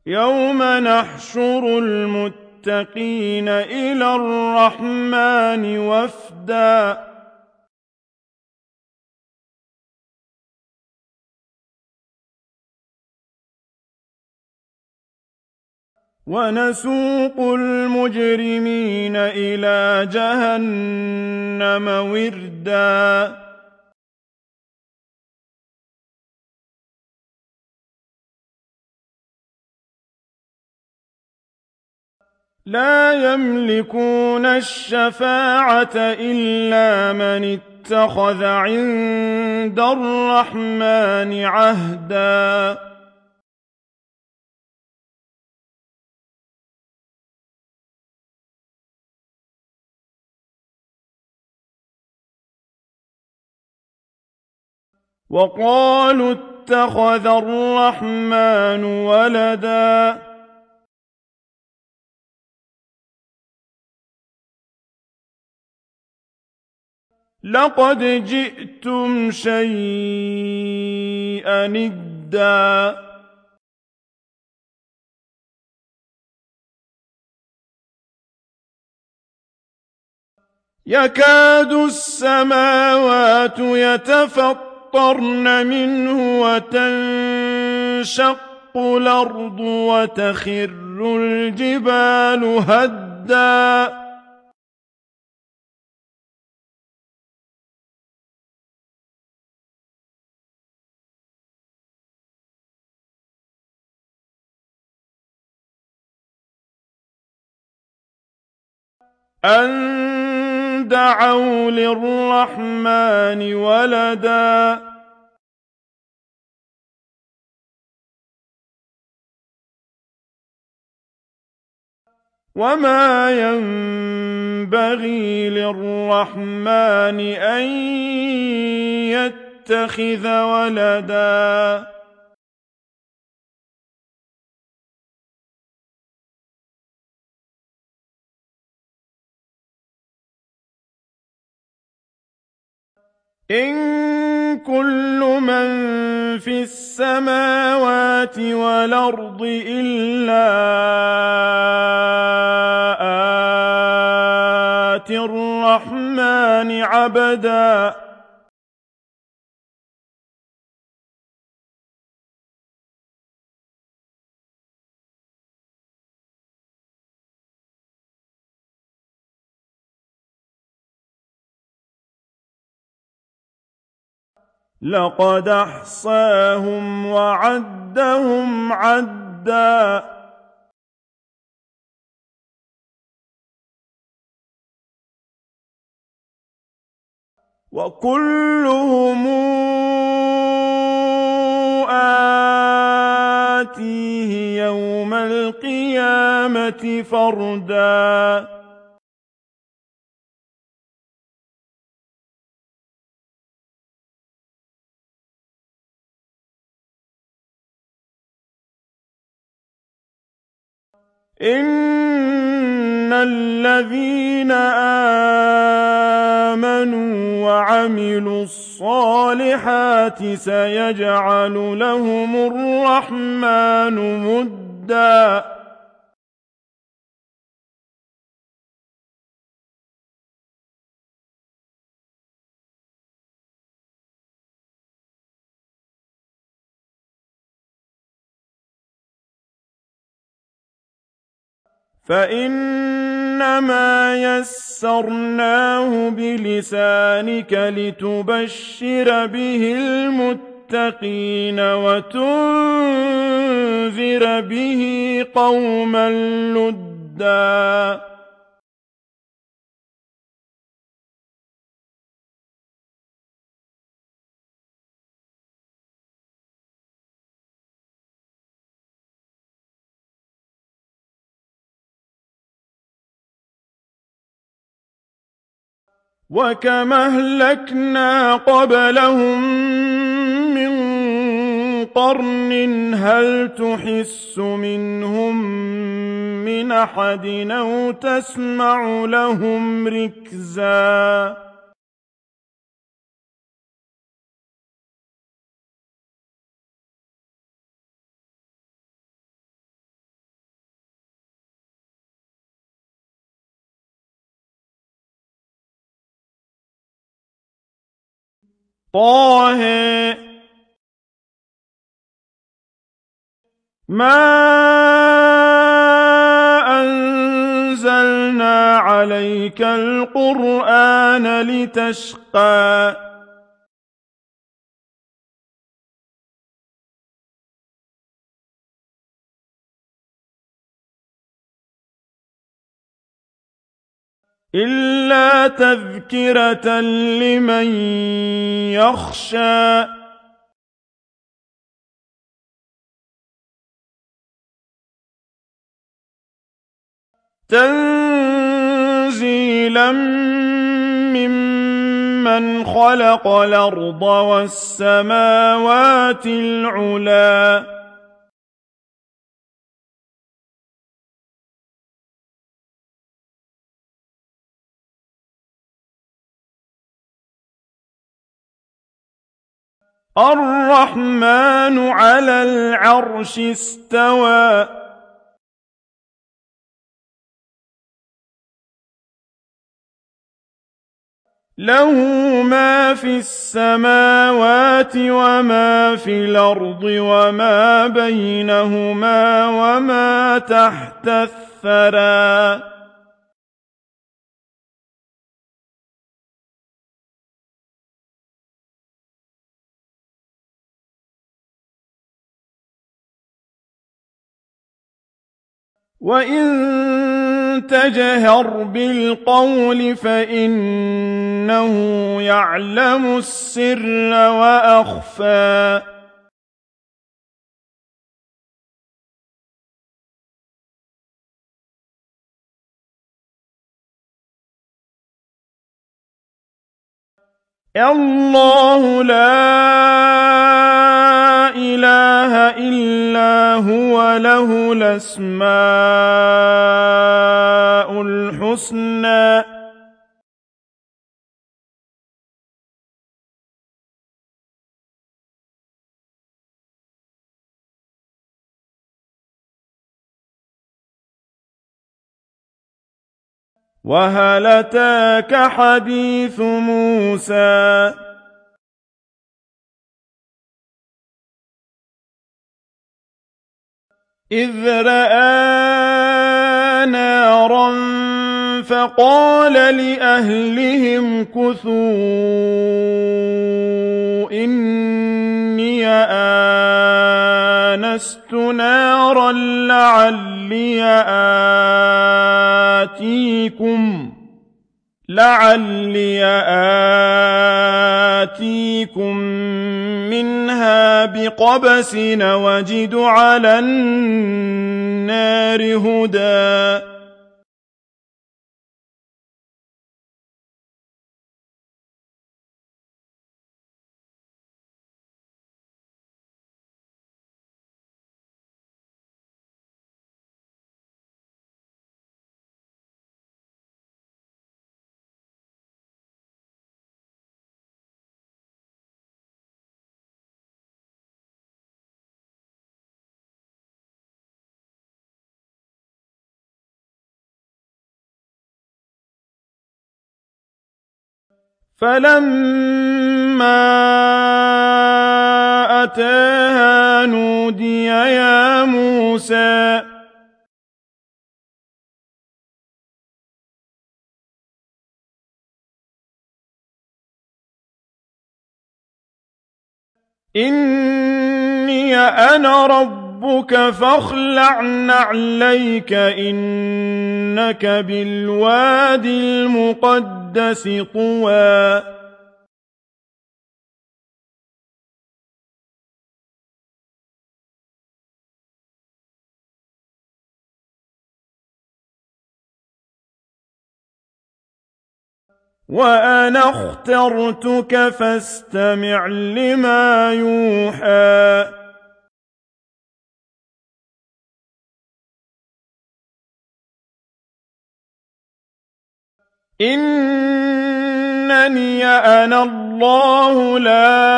يوم نحشر المتقين إلى الرحمن وفدا ونسوق المجرمين إلى جهنم وردا لا يملكون الشفاعة إلا من اتخذ عند الرحمن عهدا وقالوا اتخذ الرحمن ولدا لقد جئتم شيئا إدا يكاد السماوات يتفطرن منه وتنشق الأرض وتخر الجبال هدا أن دعوا للرحمن ولدا وما ينبغي للرحمن أن يتخذ ولدا إن كل من في السماوات والأرض إلا آتي الرحمن عبدا لقد أحصاهم وعدهم عدا وكلهم آتيه يوم القيامة فردا إن الذين آمنوا وعملوا الصالحات سيجعل لهم الرحمن ودا فإنما يسرناه بلسانك لتبشر به المتقين وتنذر به قوما لدا وكم أهلكنا قبلهم من قرن هل تحس منهم من أحد أو تسمع لهم ركزا طه ما أنزلنا عليك القرآن لتشقى إلا تذكرة لمن يخشى تنزيلا ممن خلق الأرض والسماوات العلى الرحمن على العرش استوى له ما في السماوات وما في الأرض وما بينهما وما تحت الثرى وَإِن تَجْهَرْ بِالْقَوْلِ فَإِنَّهُ يَعْلَمُ السِّرَّ وَأَخْفَى الله لا إله إلا هو له الأسماء الحسنى وهل أتاك حديث موسى إذ رأى نارا فقال لأهلهم كثوا إني آنست نارا لعلي آتيكم لعلي آتيكم منها بقبس وجد على النار هدى فلما أتاها نودي يا موسى إني أنا ربك فاخلع نعليك إنك بالواد المقدس طوى وأنا اخترتك فاستمع لما يوحى إنني أنا الله لا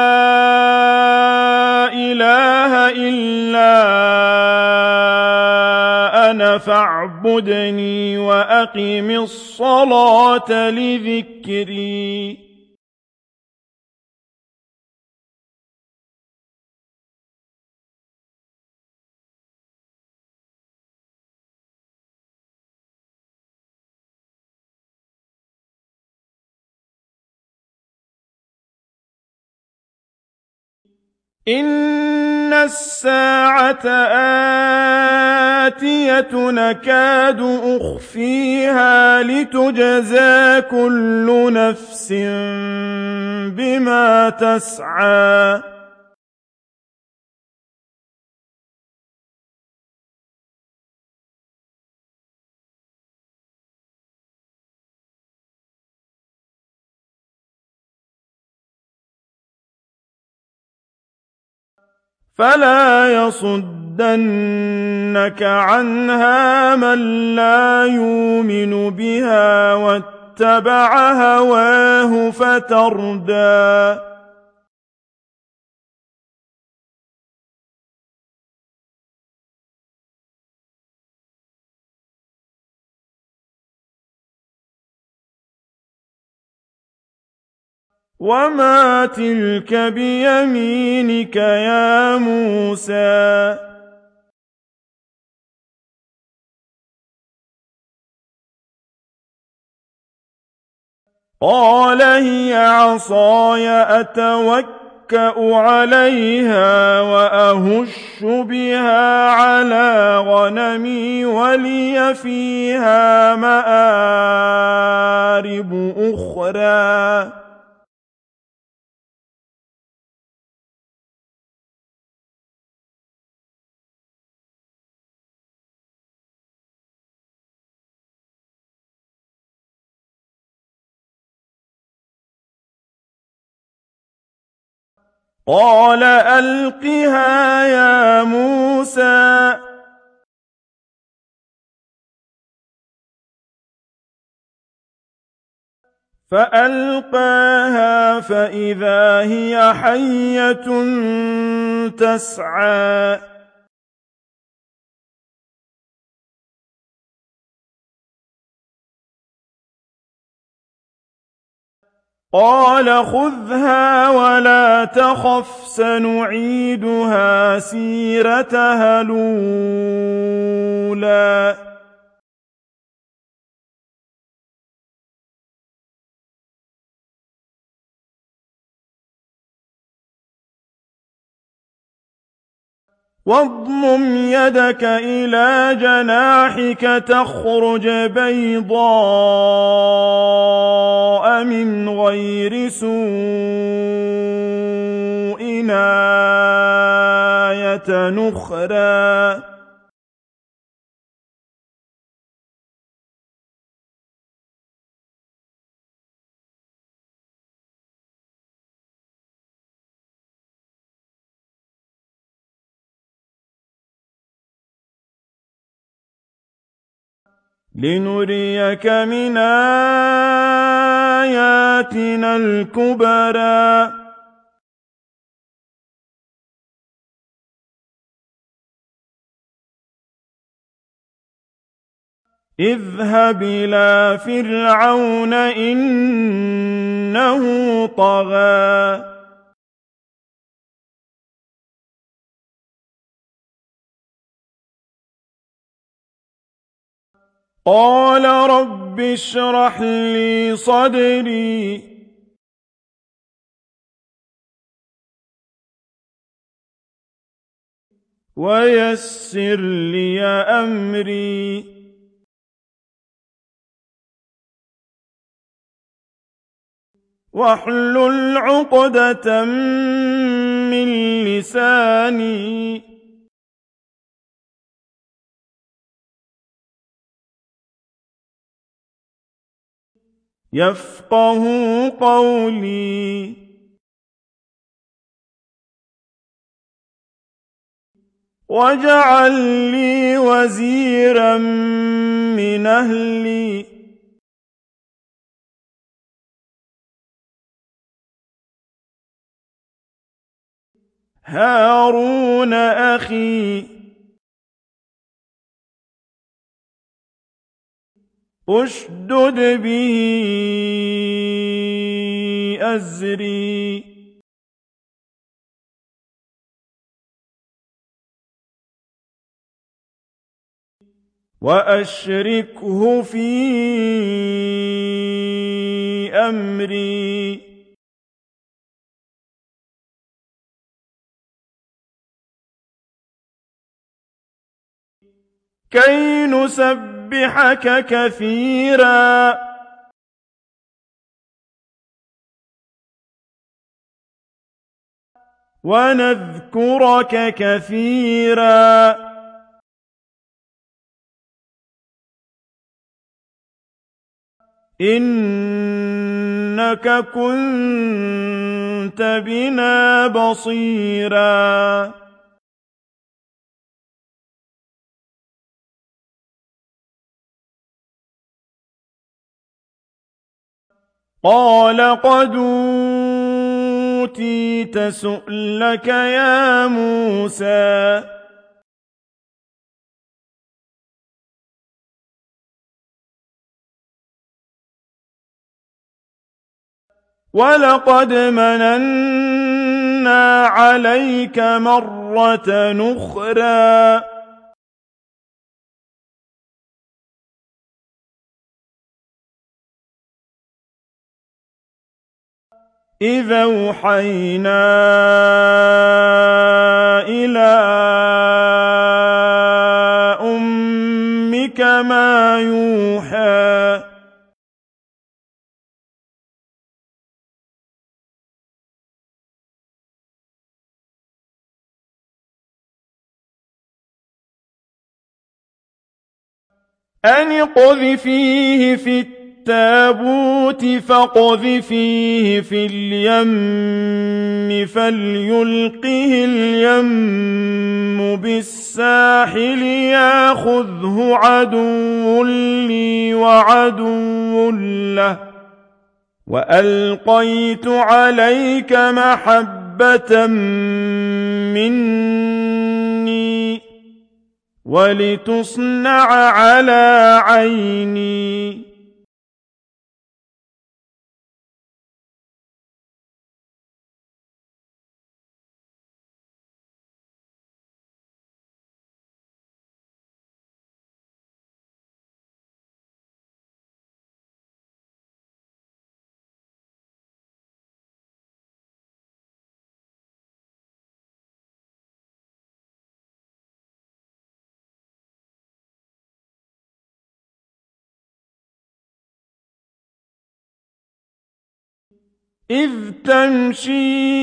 إله إلا أنا فاعبدني وأقم الصلاة لذكري إن الساعة آتية نكاد أخفيها لتجزى كل نفس بما تسعى فلا يصدنك عنها من لا يؤمن بها واتبع هواه فتردى وما تلك بيمينك يا موسى قال هي عصاي أتوكأ عليها وأهش بها على غنمي ولي فيها مآرب أخرى قال ألقها يا موسى فألقاها فإذا هي حية تسعى قال خذها ولا تخف سنعيدها سيرتها الأولى واضمم يدك إلى جناحك تخرج بيضاء من غير سوء آية نخرى لنريك من آياتنا الكبرى اذهب إلى فرعون إنه طغى قال رب اشرح لي صدري ويسر لي أمري واحلل عقدة من لساني يفقه قولي واجعل لي وزيرا من أهلي هارون أخي اشدد به أزري وأشركه في أمري كي نسبحك كثيرا ونذكرك كثيرا إنك كنت بنا بصيرا قال قد أوتيت سؤلك يا موسى ولقد مننا عليك مرة أخرى إذ أوحينا إلى أمك ما يوحى أن اقذفيه في التابوت فاقذفيه في اليم فليلقه اليم بالساحل ياخذه عدو لي وعدو له وألقيت عليك محبة مني ولتصنع على عيني إذ تمشي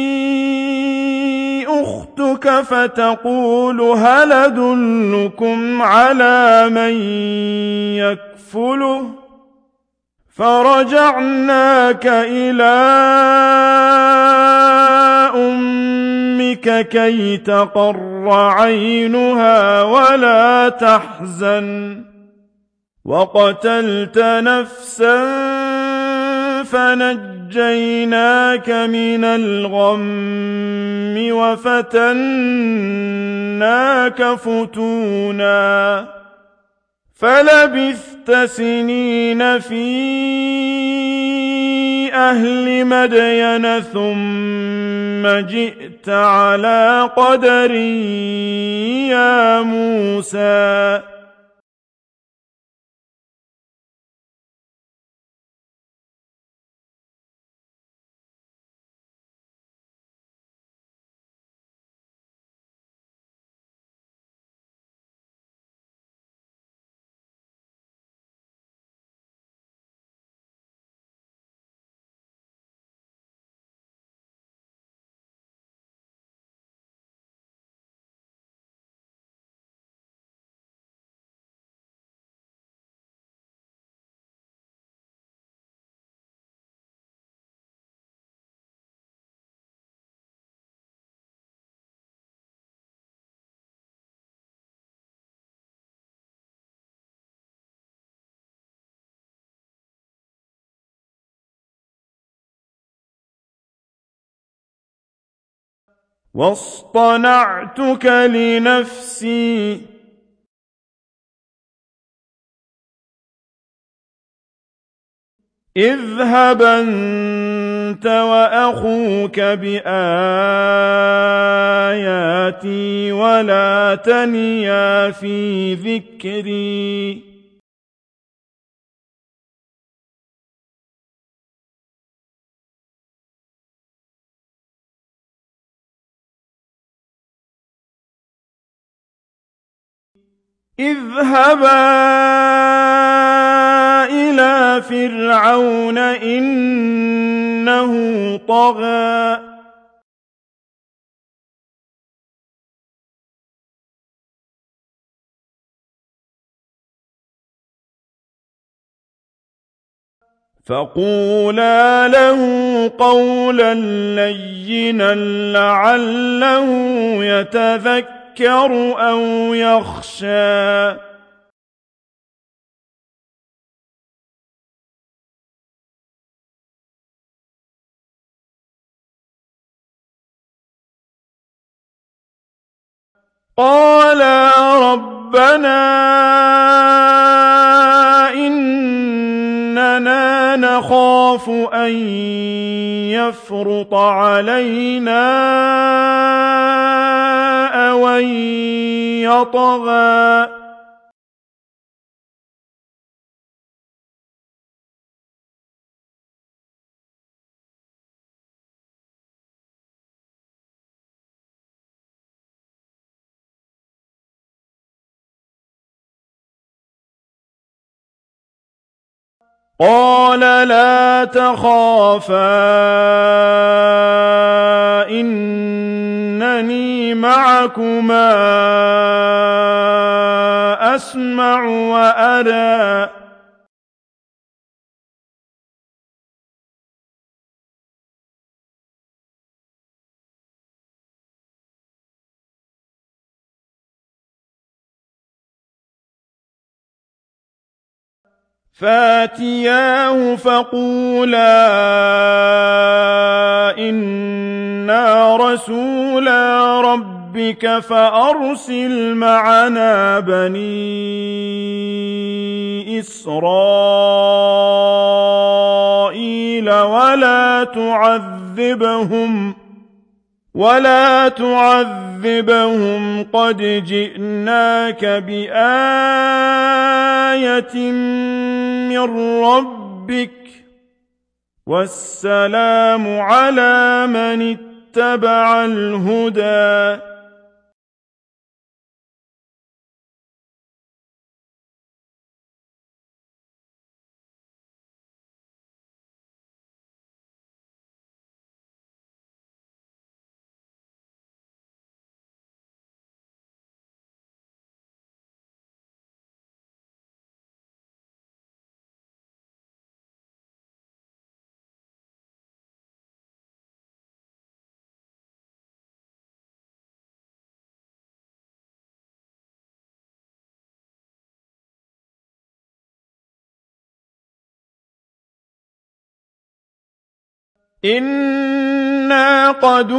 أختك فتقول هل أدلكم على من يكفله فرجعناك إلى أمك كي تقر عينها ولا تحزن وقتلت نفسا فنجيناك من الغم وفتناك فتونا فلبثت سنين في أهل مدين ثم جئت على قدر يا موسى واصطنعتك لنفسي اذهب أنت وأخوك بآياتي ولا تنيا في ذكري اذهبا إلى فرعون إنه طغى فقولا له قولا لينا لعله يتذكر أو يخشى قالا ربنا إننا نخاف أن يفرط علينا أو أن يطغى قال لا تخافا إنني معكما أسمع وأرى فاتياه فقولا إنا رسولا ربك فأرسل معنا بني إسرائيل ولا تعذبهم ولا تعذبهم قد جئناك بآية من ربك والسلام على من اتبع الهدى إنا قد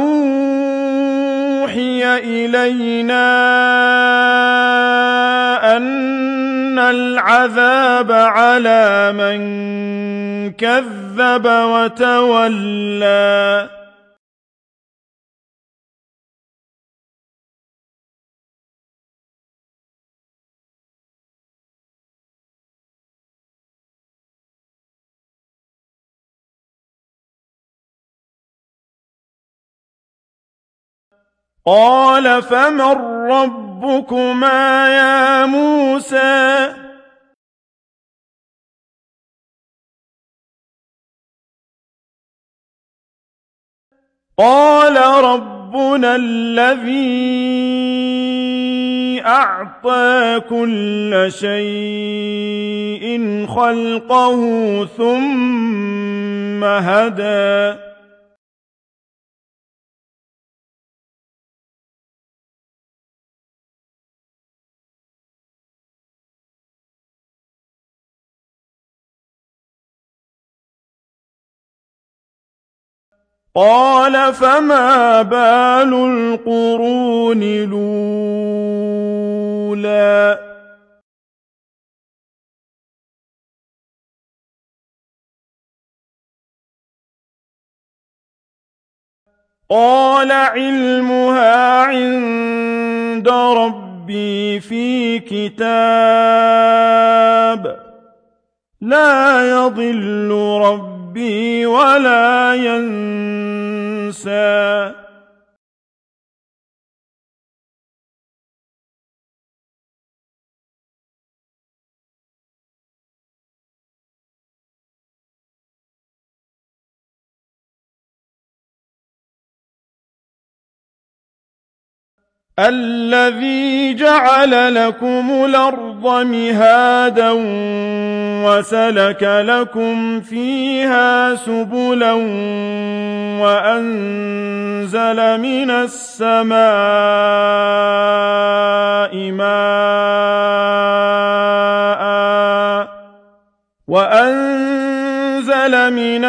أوحي إلينا أن العذاب على من كذب وتولى قال فمن ربكما يا موسى قال ربنا الذي أعطى كل شيء خلقه ثم هدى قال فما بال القرون الأولى قال علمها عند ربي في كتاب لا يضل ربي ولا ينسى الذي جعل لكم الأرض مهادا وسلك لكم فيها سبلا وأنزل من السماء ماء وأنزل من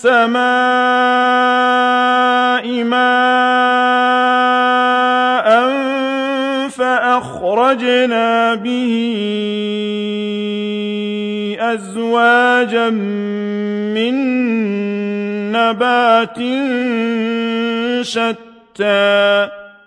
السماء ماء فأخرجنا به أزواجا من نبات شتى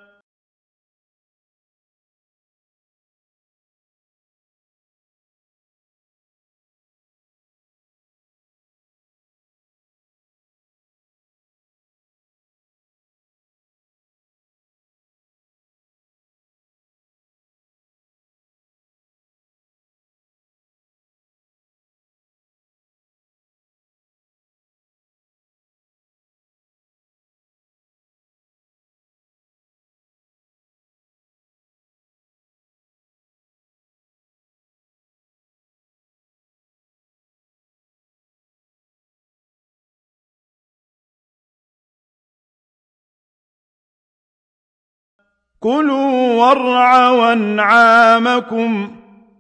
كلوا وارعوا أنعامكم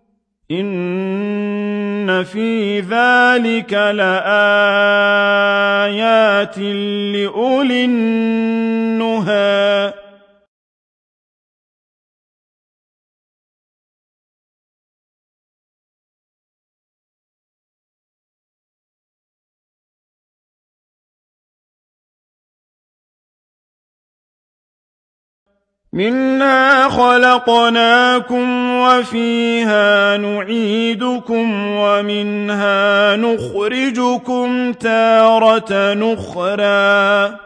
إن في ذلك لآيات لأولي النهى منها خلقناكم وفيها نعيدكم ومنها نخرجكم تارة أخرى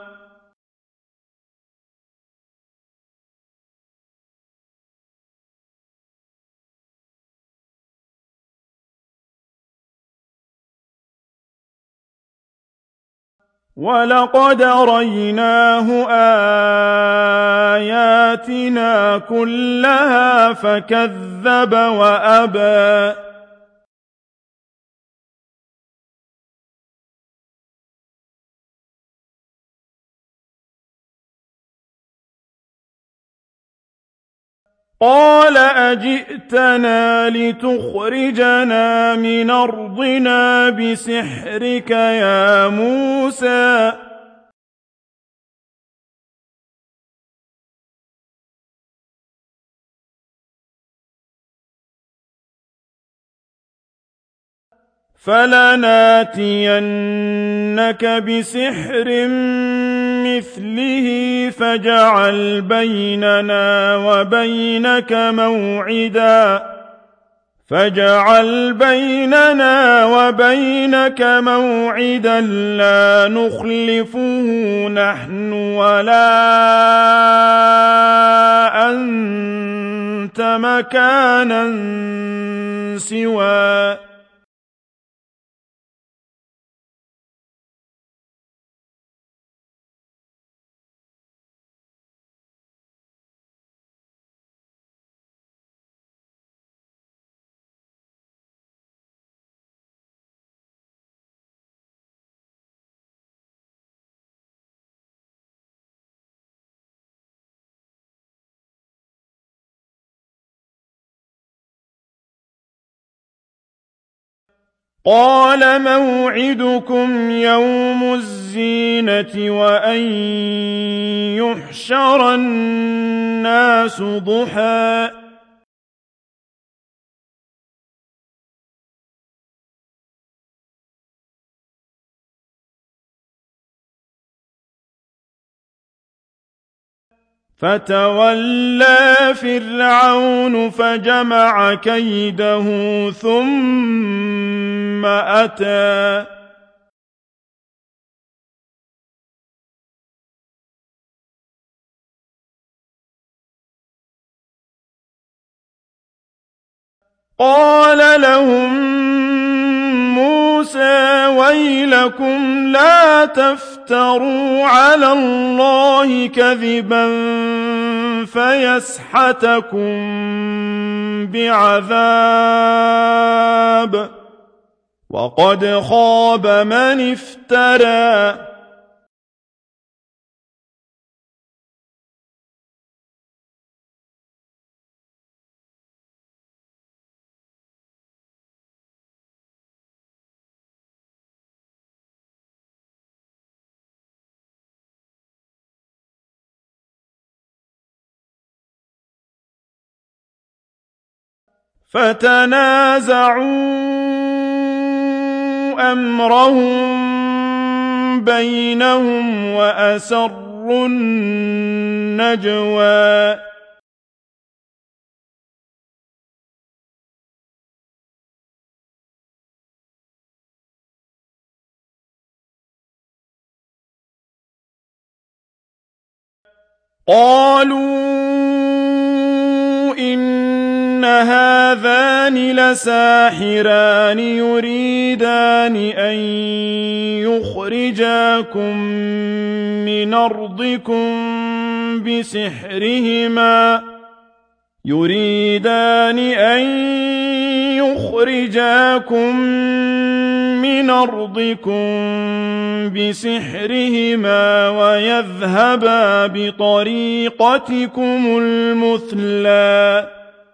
ولقد أريناه آياتنا كلها فكذب وأبى قال أجئتنا لتخرجنا من أرضنا بسحرك يا موسى فلناتينك بسحر مثله فاجعل بيننا وبينك موعدا فاجعل بيننا وبينك موعدا لا نخلفه نحن ولا أنت مكانا سوى قال موعدكم يوم الزينة وأن يحشر الناس ضحى فتولى فرعون فجمع كيده ثم أتى قال لهم موسى ويلكم لا تفتروا على الله كذبا فيسحتكم بعذاب وقد خاب من افترى فتنازعوا أمرهم بينهم وأسروا النجوى قالوا إن هذان لساحران يريدان أن يخرجاكم من أرضكم بسحرهما يريدان أن يخرجاكم من أرضكم بسحرهما ويذهبا بطريقتكم المثلى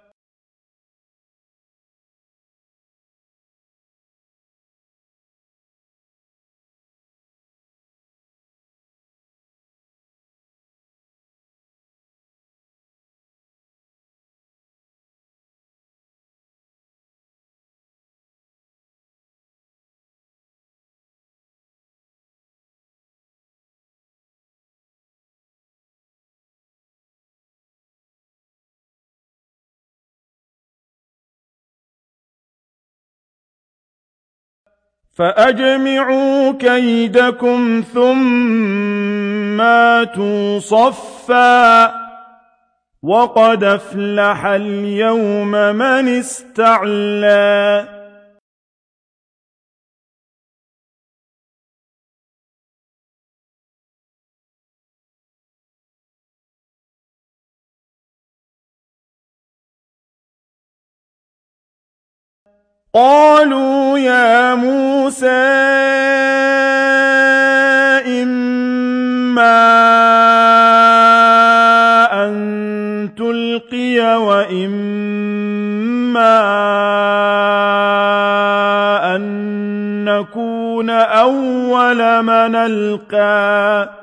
فأجمعوا كيدكم ثم آتوا صفا وقد أفلح اليوم من استعلى قالوا يا موسى إما أن تلقي وإما أن نكون أول من ألقى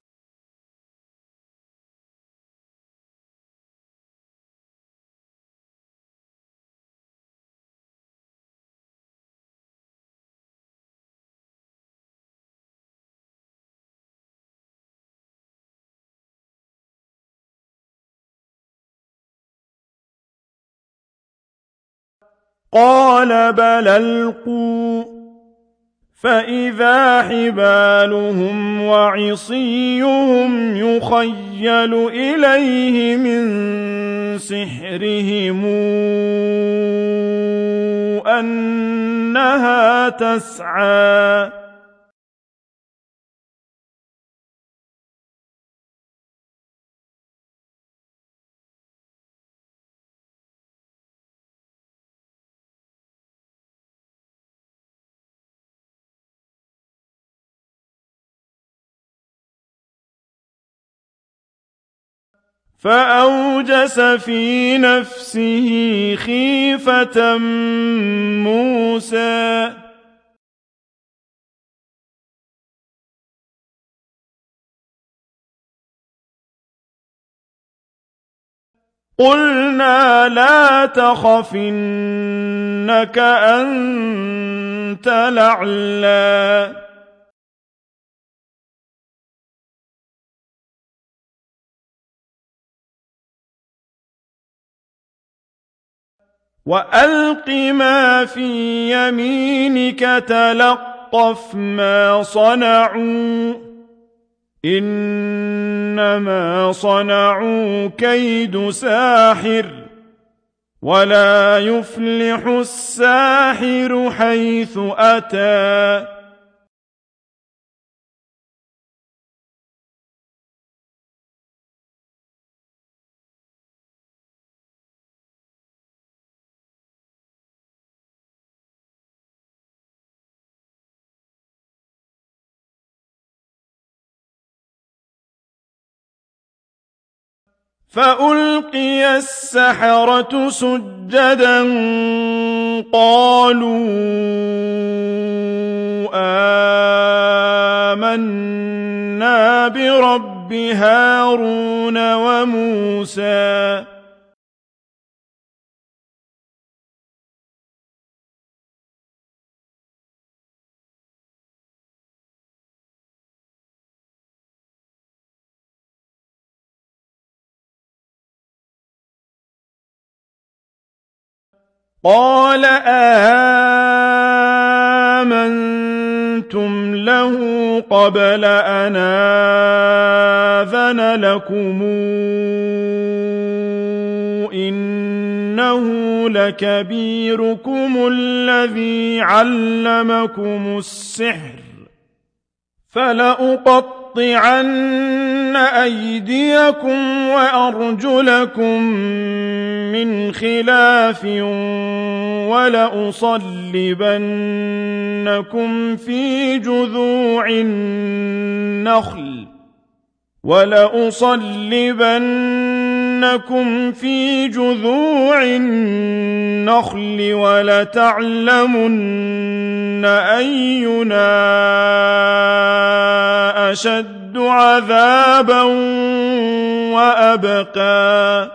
قال بل ألقوا فإذا حبالهم وعصيهم يخيل إليه من سحرهم أنها تسعى فأوجس في نفسه خيفة موسى قلنا لا تخف إنك أنت الأعلى وألق ما في يمينك تلقف ما صنعوا إنما صنعوا كيد ساحر ولا يفلح الساحر حيث أتى فألقي السحرة سجدا قالوا آمنا برب هارون وموسى قال آمنتم له قبل أن آذن لكم إنه لكبيركم الذي علمكم السحر فلأقطعن أيديكم وأرجلكم من خلاف ولأصلبنكم في جذوع النخل ولأصلبنكم في جذوع النخل ولتعلمن أينا أشد عذابا وأبقى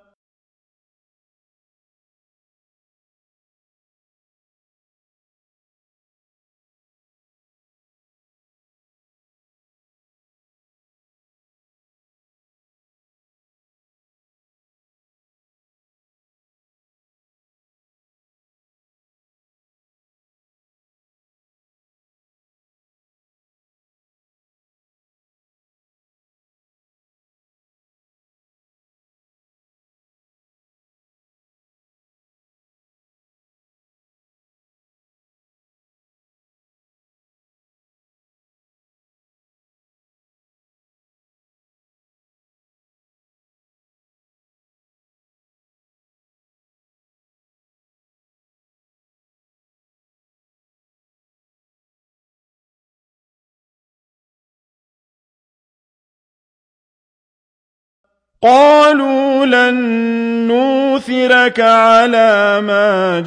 قالوا لن نؤثرك على ما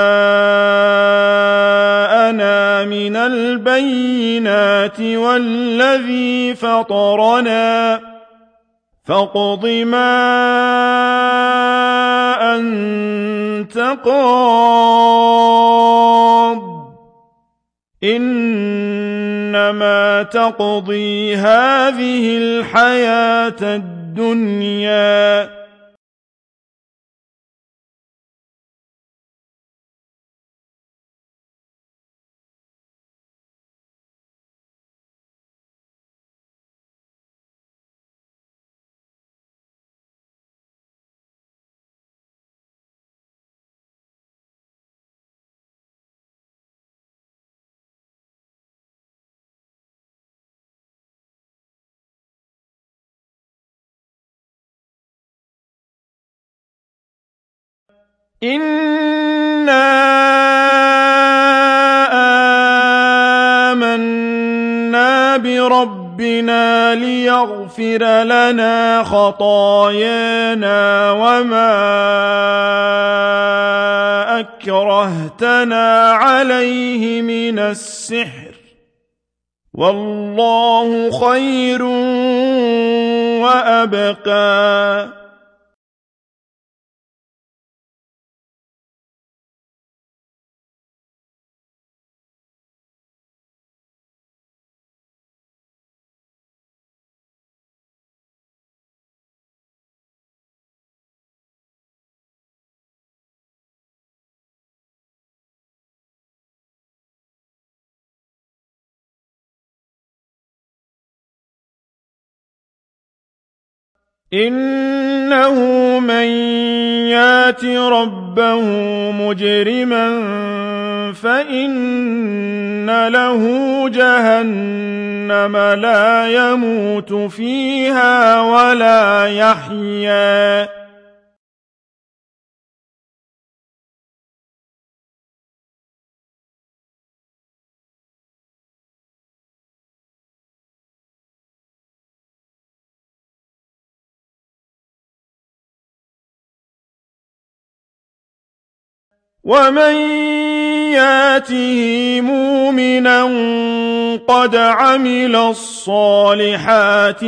جاءنا من البينات والذي فطرنا فاقض ما أنت قاض إنما تقضي هذه الحياة الدنيا إنا آمنا بربنا ليغفر لنا خطايانا وما أكرهتنا عليه من السحر والله خير وأبقى إنه من يات ربه مجرما فإن له جهنم لا يموت فيها ولا يحيا ومن ياته مؤمنا قد عمل الصالحات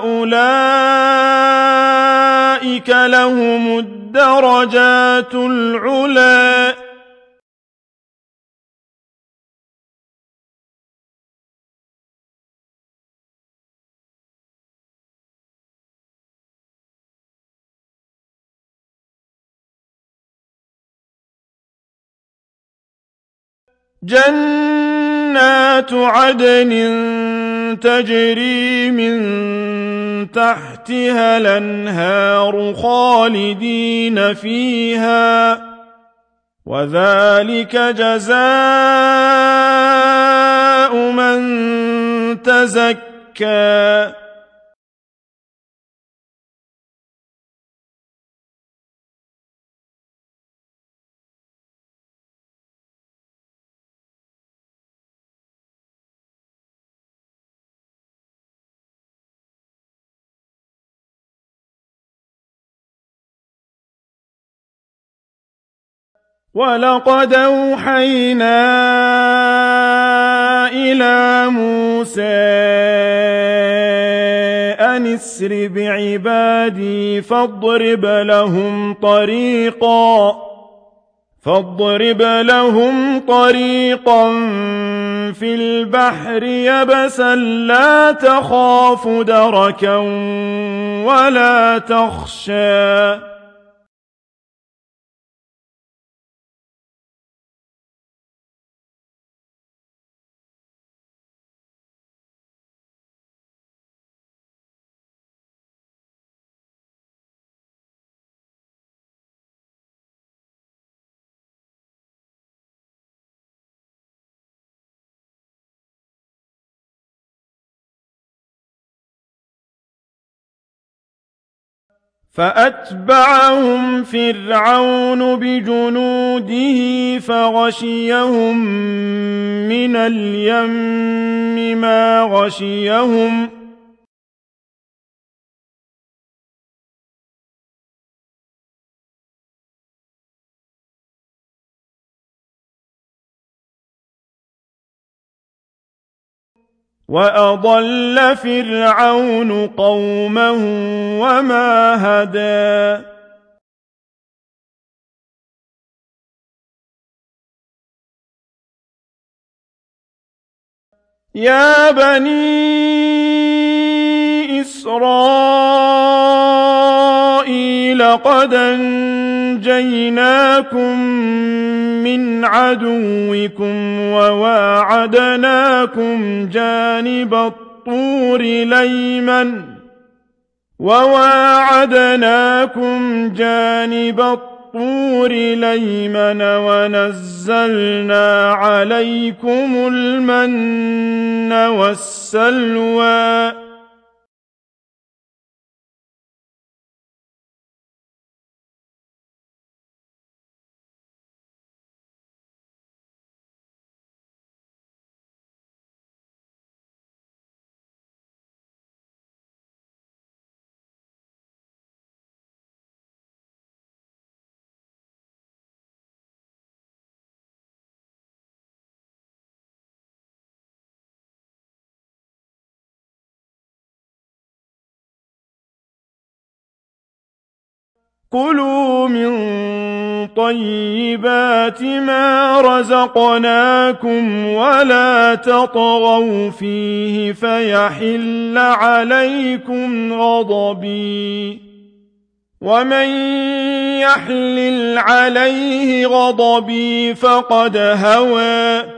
فأولئك لهم الدرجات العلى جنات عدن تجري من تحتها الأنهار خالدين فيها وذلك جزاء من تزكى ولقد أوحينا إلى موسى أن اسر بعبادي فاضرب لهم طريقا فاضرب لهم طريقا في البحر يبسا لا تخاف دركا ولا تخشى فأتبعهم فرعون بجنوده فغشيهم من اليم ما غشيهم وأضل فرعون قومه وما هدى يا بني إسرائيل قد أنجيناكم من عدوكم وواعدناكم جانب الطور الأيمن وواعدناكم جانب الطور الأيمن ونزلنا عليكم المن والسلوى كلوا من طيبات ما رزقناكم ولا تطغوا فيه فيحل عليكم غضبي ومن يحلل عليه غضبي فقد هوى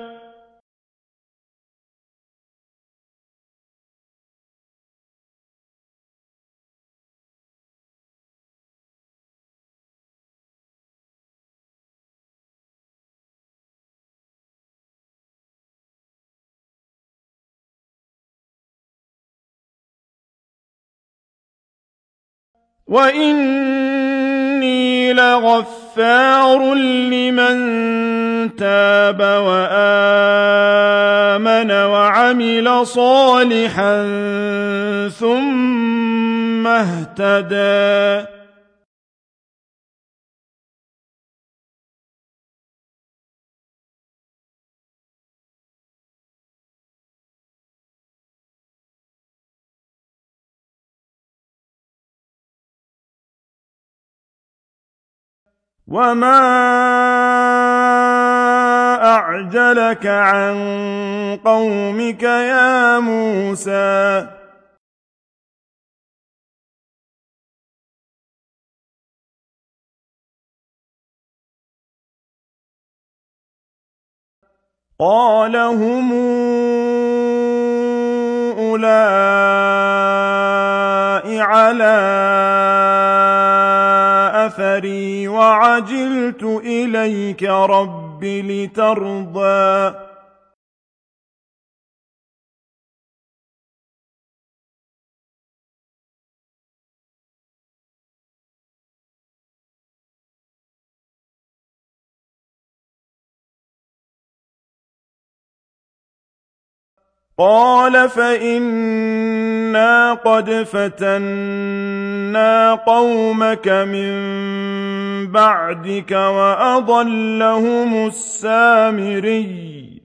وإني لغفار لمن تاب وآمن وعمل صالحا ثم اهتدى وما أعجلك عن قومك يا موسى قال هم أولئك على أثري وعجلت إليك رب لترضى قال فإنا قد فتنا قومك من بعدك وأضلهم السامري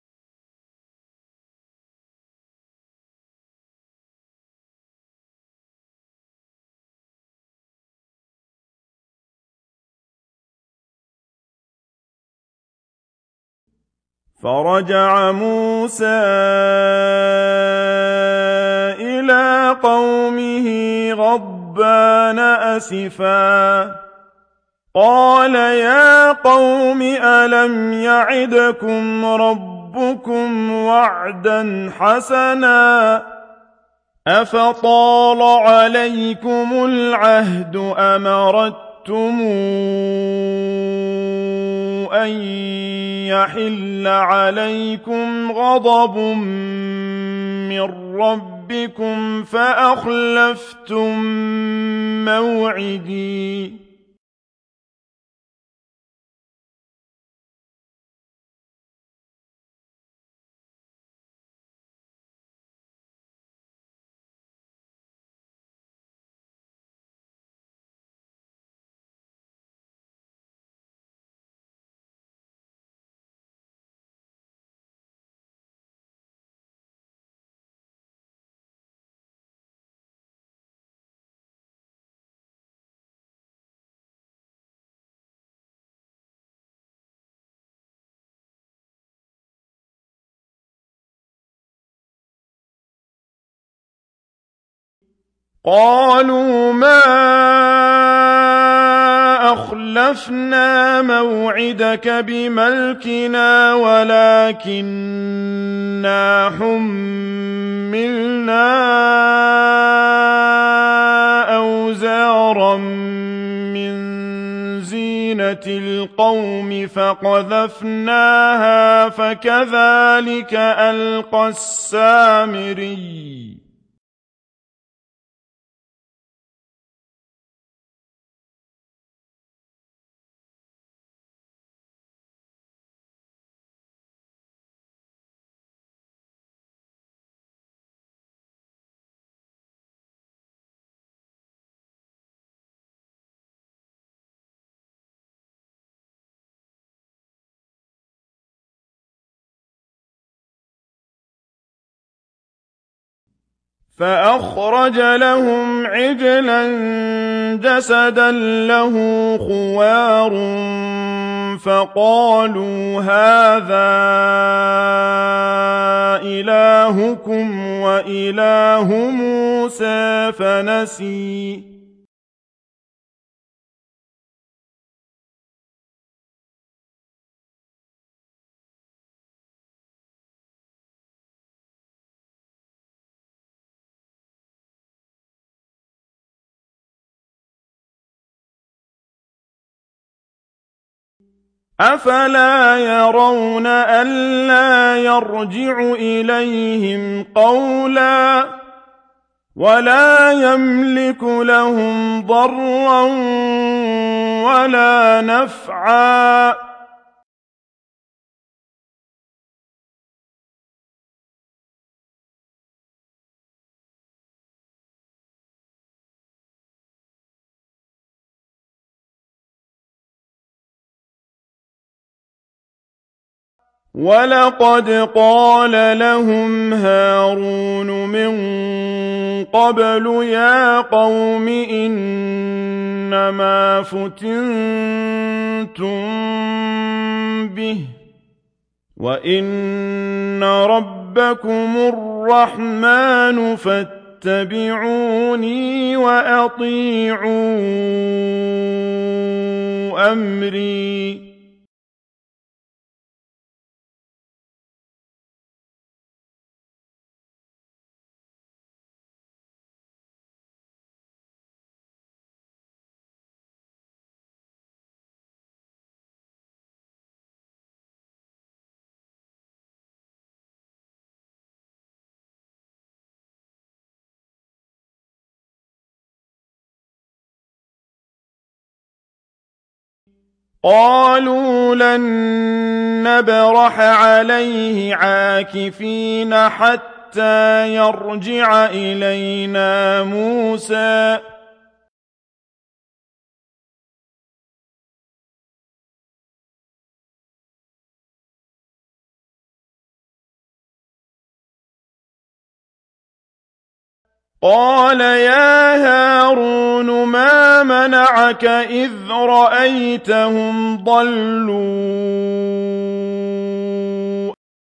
فرجع موسى إلى قومه غضبان أسفا قال يا قوم ألم يعدكم ربكم وعدا حسنا أفطال عليكم العهد أم أردتم أن يحل عليكم غضب من ربكم فأخلفتم موعدي قالوا ما أخلفنا موعدك بملكنا ولكننا حملنا أوزارا من زينة القوم فقذفناها فكذلك ألقى السامري فأخرج لهم عجلا جسدا له خوار فقالوا هذا إلهكم وإله موسى فنسي أفلا يرون ألا يرجع إليهم قولا ولا يملك لهم ضرا ولا نفعا ولقد قال لهم هارون من قبل يا قوم إنما فتنتم به وإن ربكم الرحمن فاتبعوني وأطيعوا أمري قالوا لن نبرح عليه عاكفين حتى يرجع إلينا موسى قال يا هارون ما منعك إذ رأيتهم ضلوا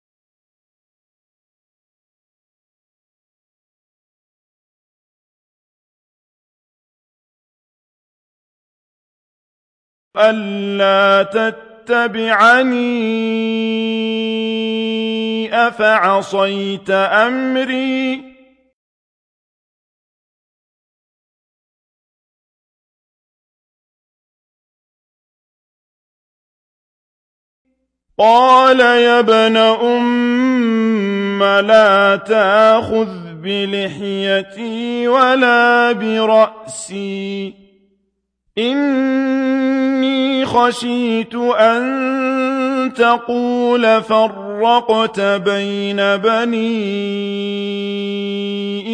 ألا تتبعني أفعصيت أمري قال يا ابن أم لا تأخذ بلحيتي ولا برأسي إني خشيت أن تقول فرقت بين بني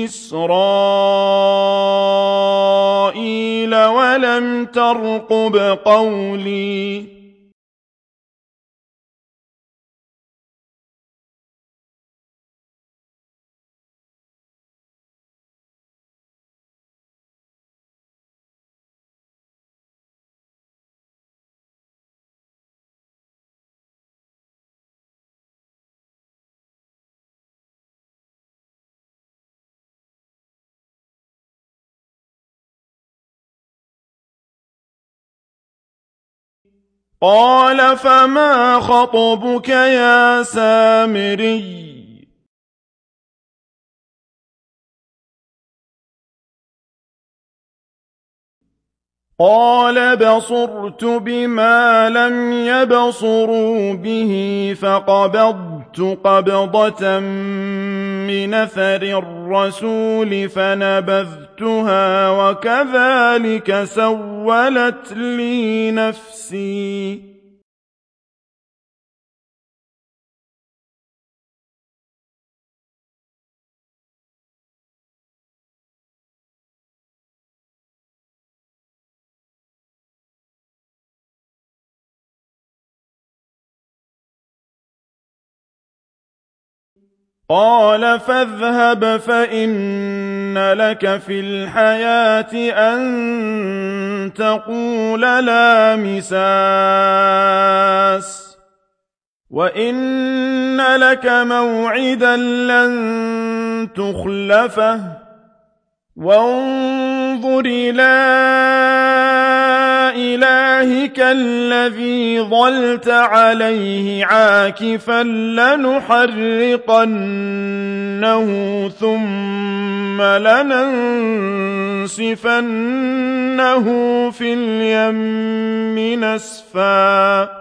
إسرائيل ولم ترقب قولي قال فما خطبك يا سامري قال بصرت بما لم يبصروا به فقبضت قبضة من أثر الرسول فنبذتها وكذلك سولت لي نفسي قال فاذهب فإن لك في الحياة أن تقول لا مساس وإن لك موعدا لن تخلفه وانظر إلى إلهك الذي ظلت عليه عاكفا لنحرقنه ثم لننسفنه في اليم نسفا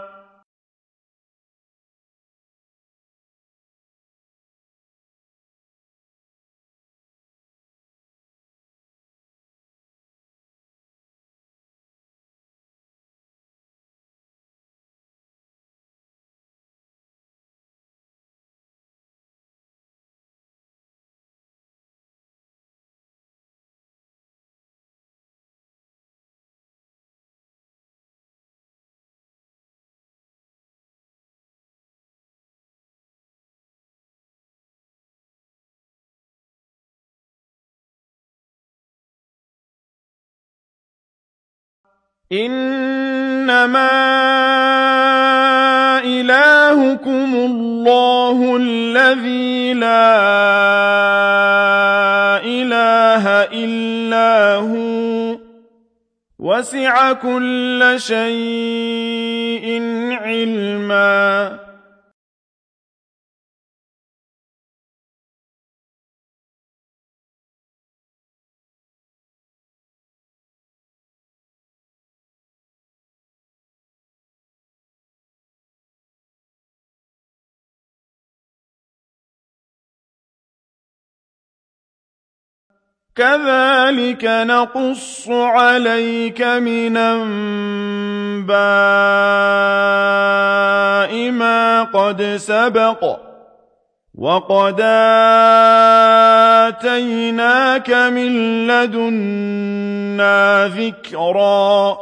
إنما إلهكم الله الذي لا إله إلا هو وسع كل شيء علما كذلك نقص عليك من أنباء ما قد سبق وقد آتيناك من لدنا ذكرا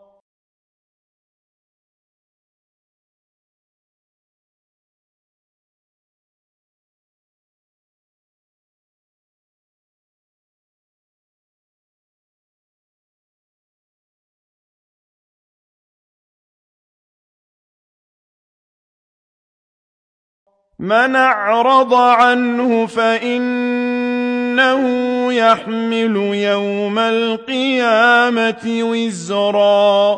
من أعرض عنه فإنه يحمل يوم القيامة وزرا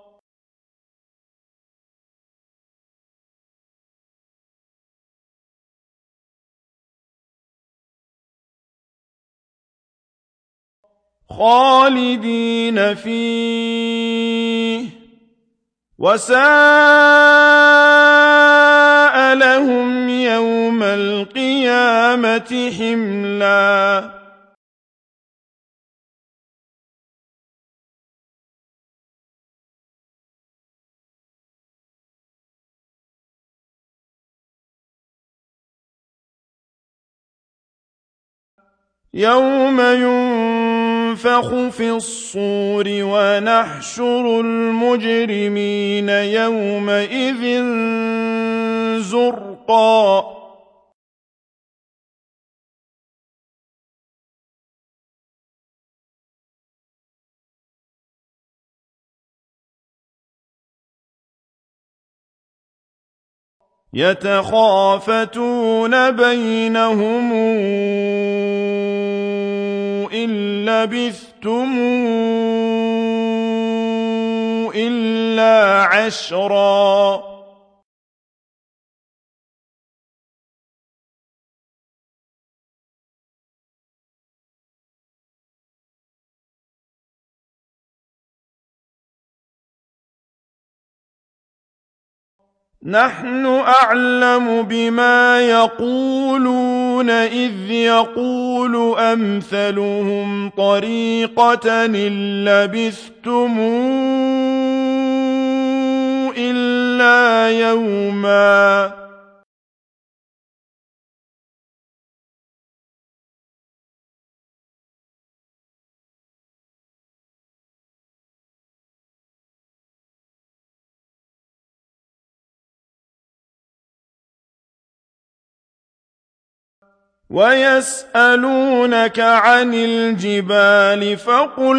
خالدين فيه وساء لهم يوم القيامة حملا يوم ينفخ في الصور ونحشر المجرمين يومئذ زرقا يتخافتون بينهم إن لبثتم إلا عشرا نحن أعلم بما يقولون إذ يقول أمثلهم طريقة إن لبثتم إلا يوما ويسألونك عن الجبال فقل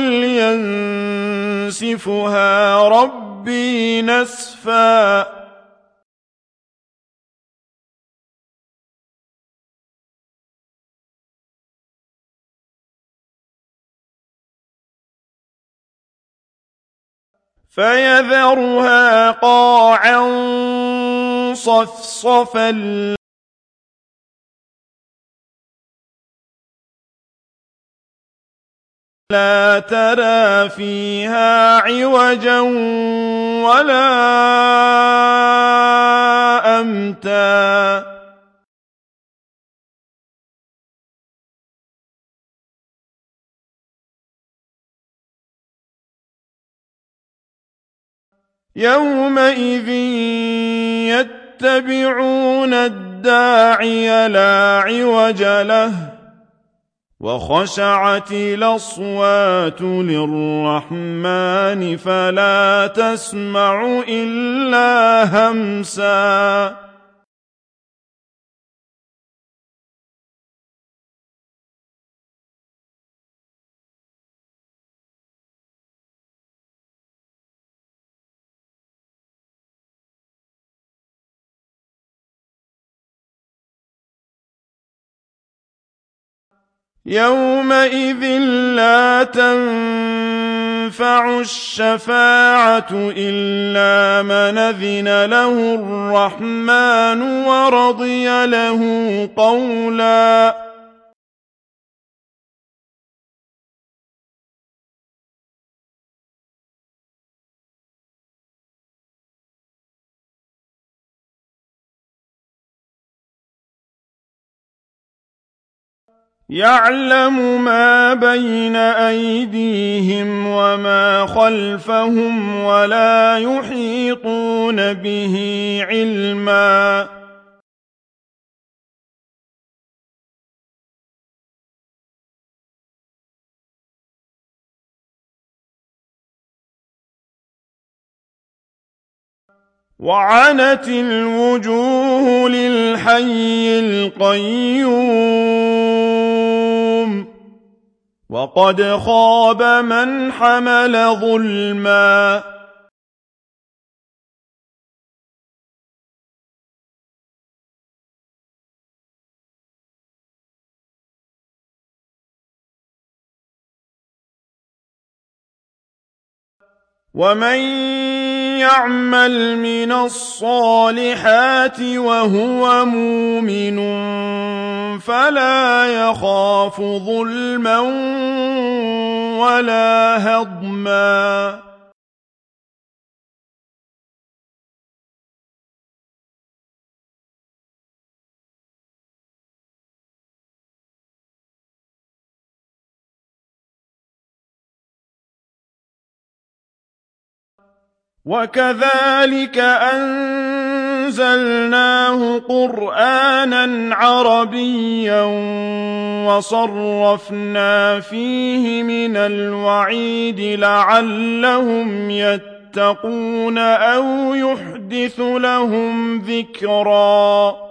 ينسفها ربي نسفا فيذرها قاعا صفصفا لا ترى فيها عوجا ولا أمتا يومئذ يتبعون الداعي لا عوج له وخشعت الأصوات للرحمن فلا تسمع إلا همسا يومئذ لا تنفع الشفاعة إلا من أذن له الرحمن ورضي له قولا. يعلم ما بين أيديهم وما خلفهم ولا يحيطون به علما. وعنت الوجوه للحي القيوم وقد خاب من حمل ظلما. ومن يعمل من الصالحات وهو مؤمن فلا يخاف ظلما ولا هضما. وكذلك أنزلناه قرآنا عربيا وصرفنا فيه من الوعيد لعلهم يتقون أو يحدث لهم ذكرا.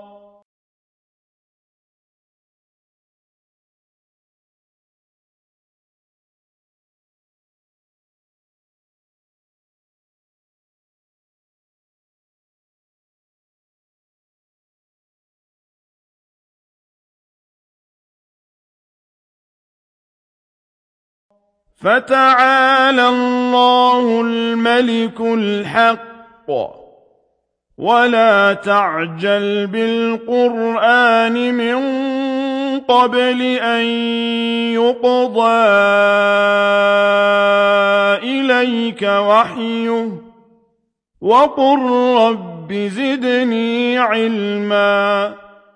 فتعالى الله الملك الحق ولا تعجل بالقرآن من قبل أن يقضى إليك وحيه وقل رب زدني علما.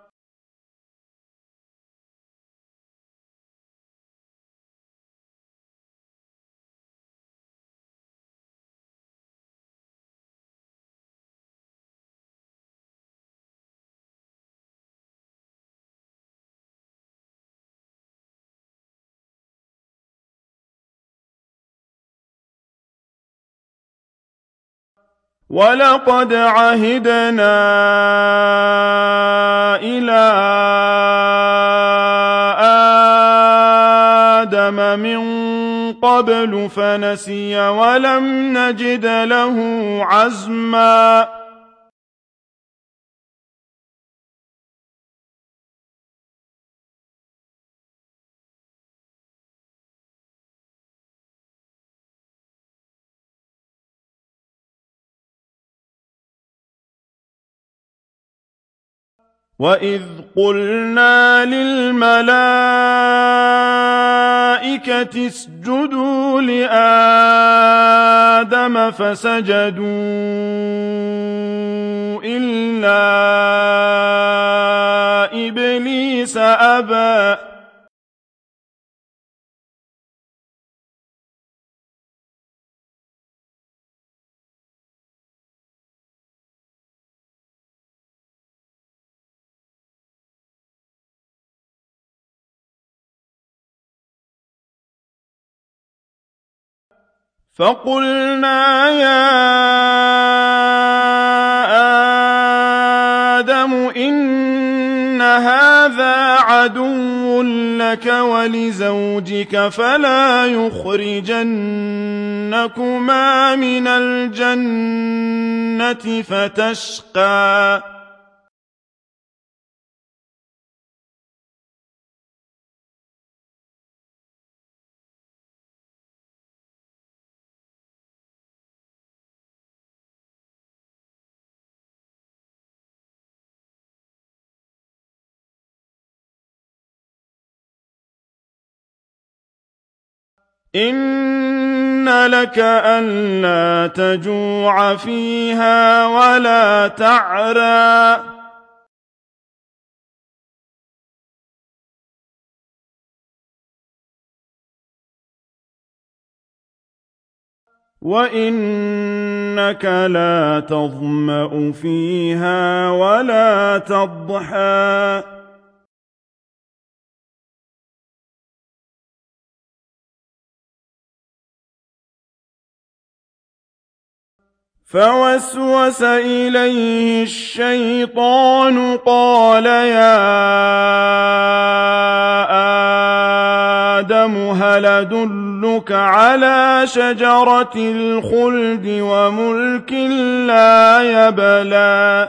ولقد عهدنا إلى آدم من قبل فنسي ولم نجد له عزما. وَإِذْ قُلْنَا لِلْمَلَائِكَةِ اسْجُدُوا لِآدَمَ فَسَجَدُوا إِلَّا إِبْلِيسَ أَبَى. فَقُلْنَا يَا آدَمُ إِنَّ هَٰذَا عَدُوٌّ لَّكَ وَلِزَوْجِكَ فَلَا يُخْرِجَنَّكُمَا مِنَ الْجَنَّةِ فَتَشْقَىٰ إن لك ألا تجوع فيها ولا تعرى وإنك لا تظمأ فيها ولا تضحى فوسوس إليه الشيطان قال يا آدم هل أدلك على شجرة الخلد وملك لا يبلى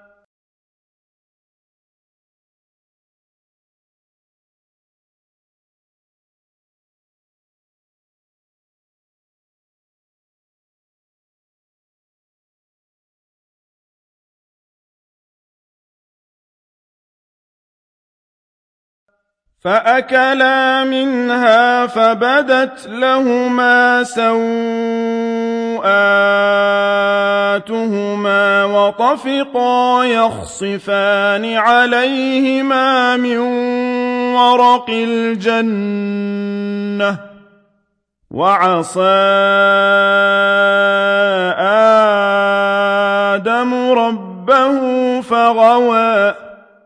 فأكلا منها فبدت لهما سوآتهما وطفقا يخصفان عليهما من ورق الجنة وعصى آدم ربه فغوى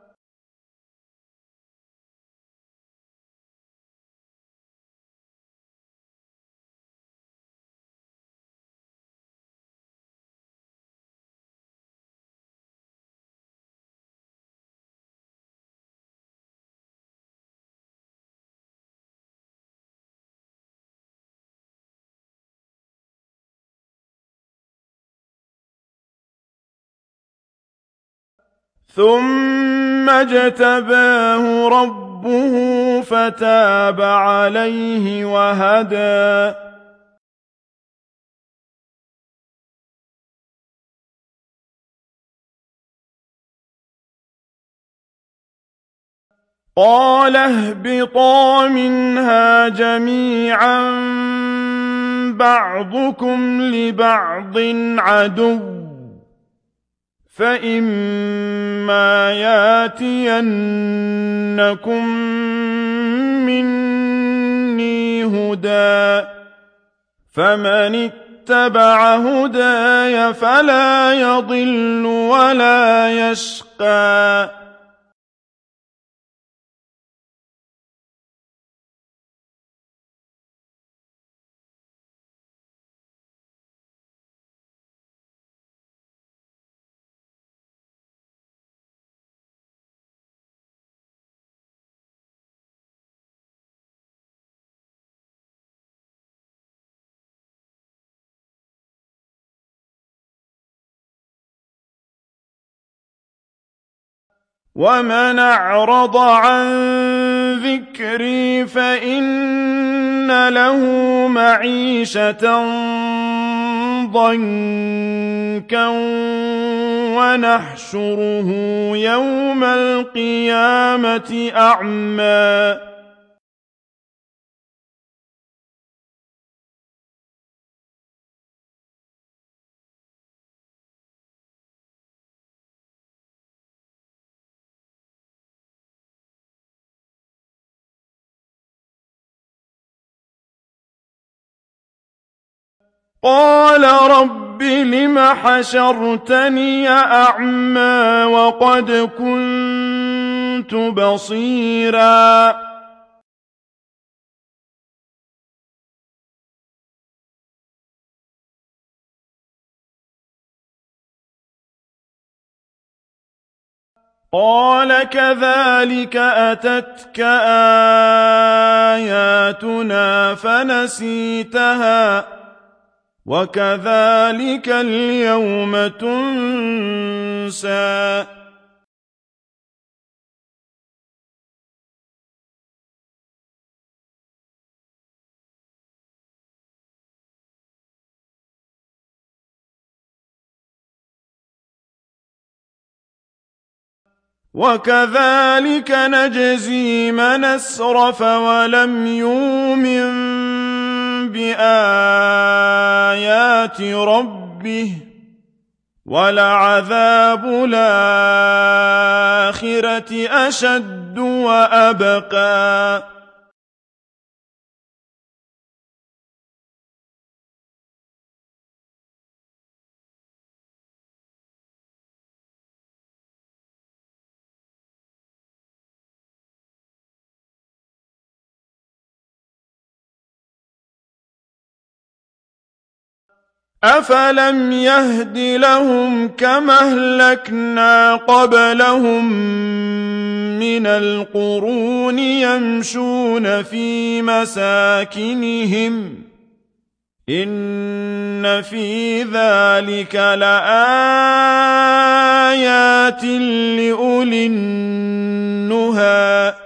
ثم اجتباه ربه فتاب عليه وهدى قال اهبطا منها جميعا بعضكم لبعض عدو فإما ياتينكم مني هدى فمن اتبع هداي فلا يضل ولا يشقى ومن أعرض عن ذكري فإن له معيشة ضنكا ونحشره يوم القيامة أعمى قال رب لم حشرتني أعمى وقد كنت بصيرا قال كذلك أتتك آياتنا فنسيتها وكذلك اليوم تنسى وكذلك نجزي من أسرف ولم يؤمن بِآيَاتِ رَبِّهِ ۚ وَلَعَذَابُ الْآخِرَةِ أَشَدُّ وَأَبْقَىٰ أَفَلَمْ يَهْدِ لَهُمْ كَمَا أَهْلَكْنَا قَبْلَهُم مِّنَ الْقُرُونِ يَمْشُونَ فِي مَسَاكِنِهِمْ ۗ إِنَّ فِي ذَٰلِكَ لَآيَاتٍ لِّأُولِي النُّهَىٰ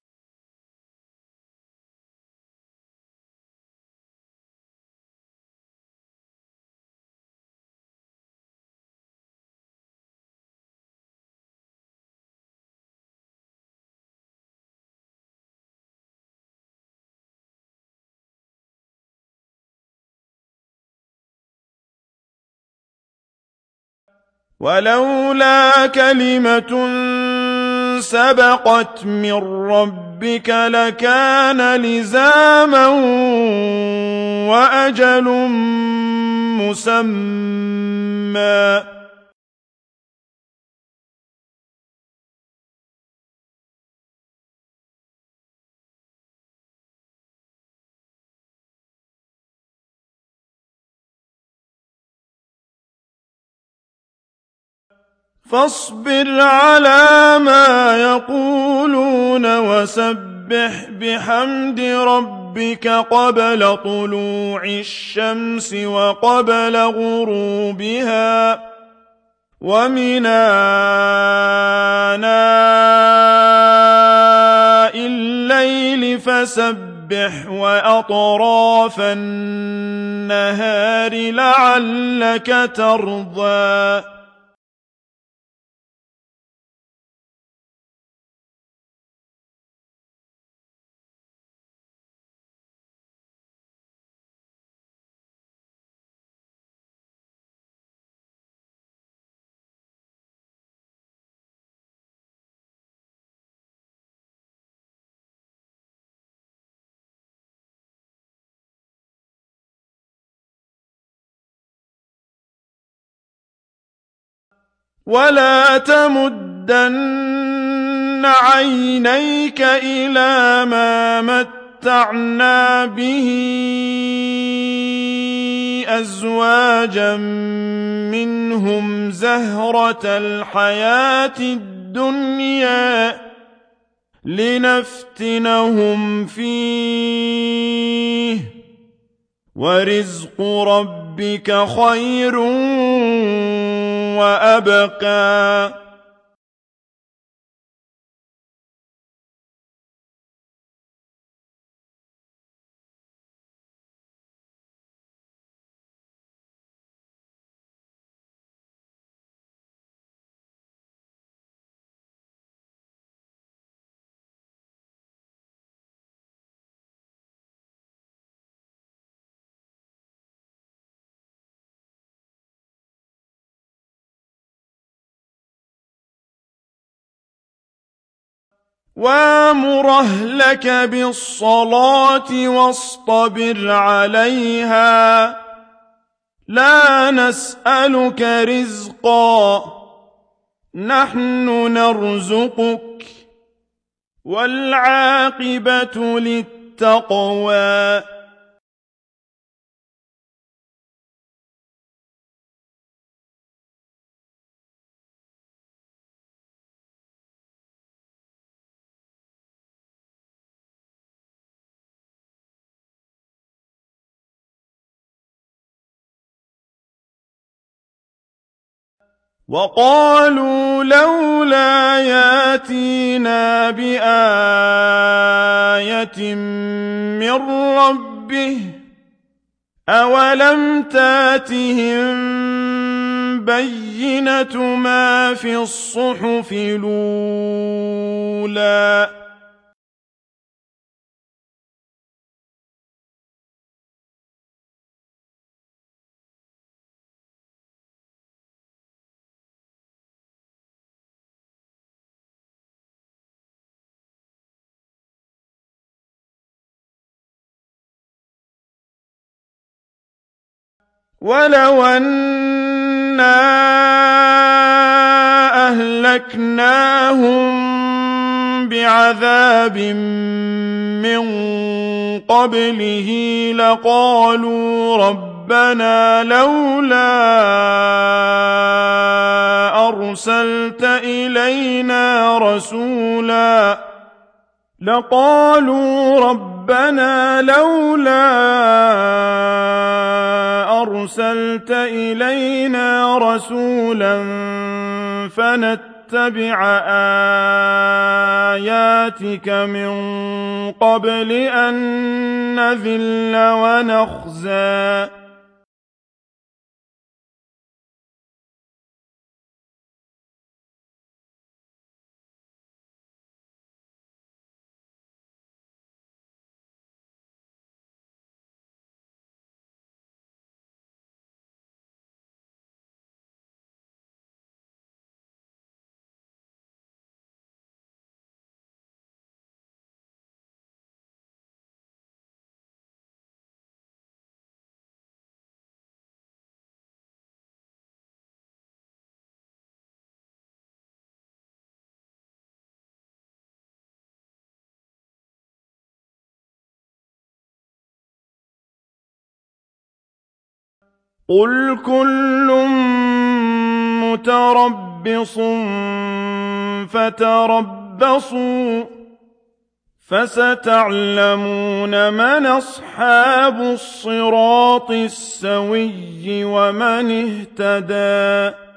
وَلَوْلَا كَلِمَةٌ سَبَقَتْ مِن رَّبِّكَ لَكَانَ لِزَامًا وَأَجَلٌ مُّسَمًّى فاصبر على ما يقولون وسبح بحمد ربك قبل طلوع الشمس وقبل غروبها ومن آناء الليل فسبح وأطراف النهار لعلك ترضى ولا تمدن عينيك إلى ما متعنا به أزواجا منهم زهرة الحياة الدنيا لنفتنهم فيه ورزق ربك خير وأبقى وَأْمُرْ أَهْلَكَ بِالصَّلَاةِ وَاصْطَبِرْ عَلَيْهَا ۖ لَا نَسْأَلُكَ رِزْقًا ۖ نَّحْنُ نَرْزُقُكَ ۗ وَالْعَاقِبَةُ لِلتَّقْوَىٰ وَقَالُوا لَوْلَا يَأْتِينَا بِآيَةٍ مِّن رَّبِّهِ ۚ أَوَلَمْ تَأْتِهِم بَيِّنَةُ مَا فِي الصُّحُفِ الْأُولَىٰ ولو أنا أهلكناهم بعذاب من قبله لقالوا ربنا لولا أرسلت إلينا رسولا لقالوا ربنا لولا أرسلت إلينا رسولا فنتبع آياتك من قبل أن نذل ونخزى قل كل متربص فتربصوا فستعلمون من أصحاب الصراط السوي ومن اهتدى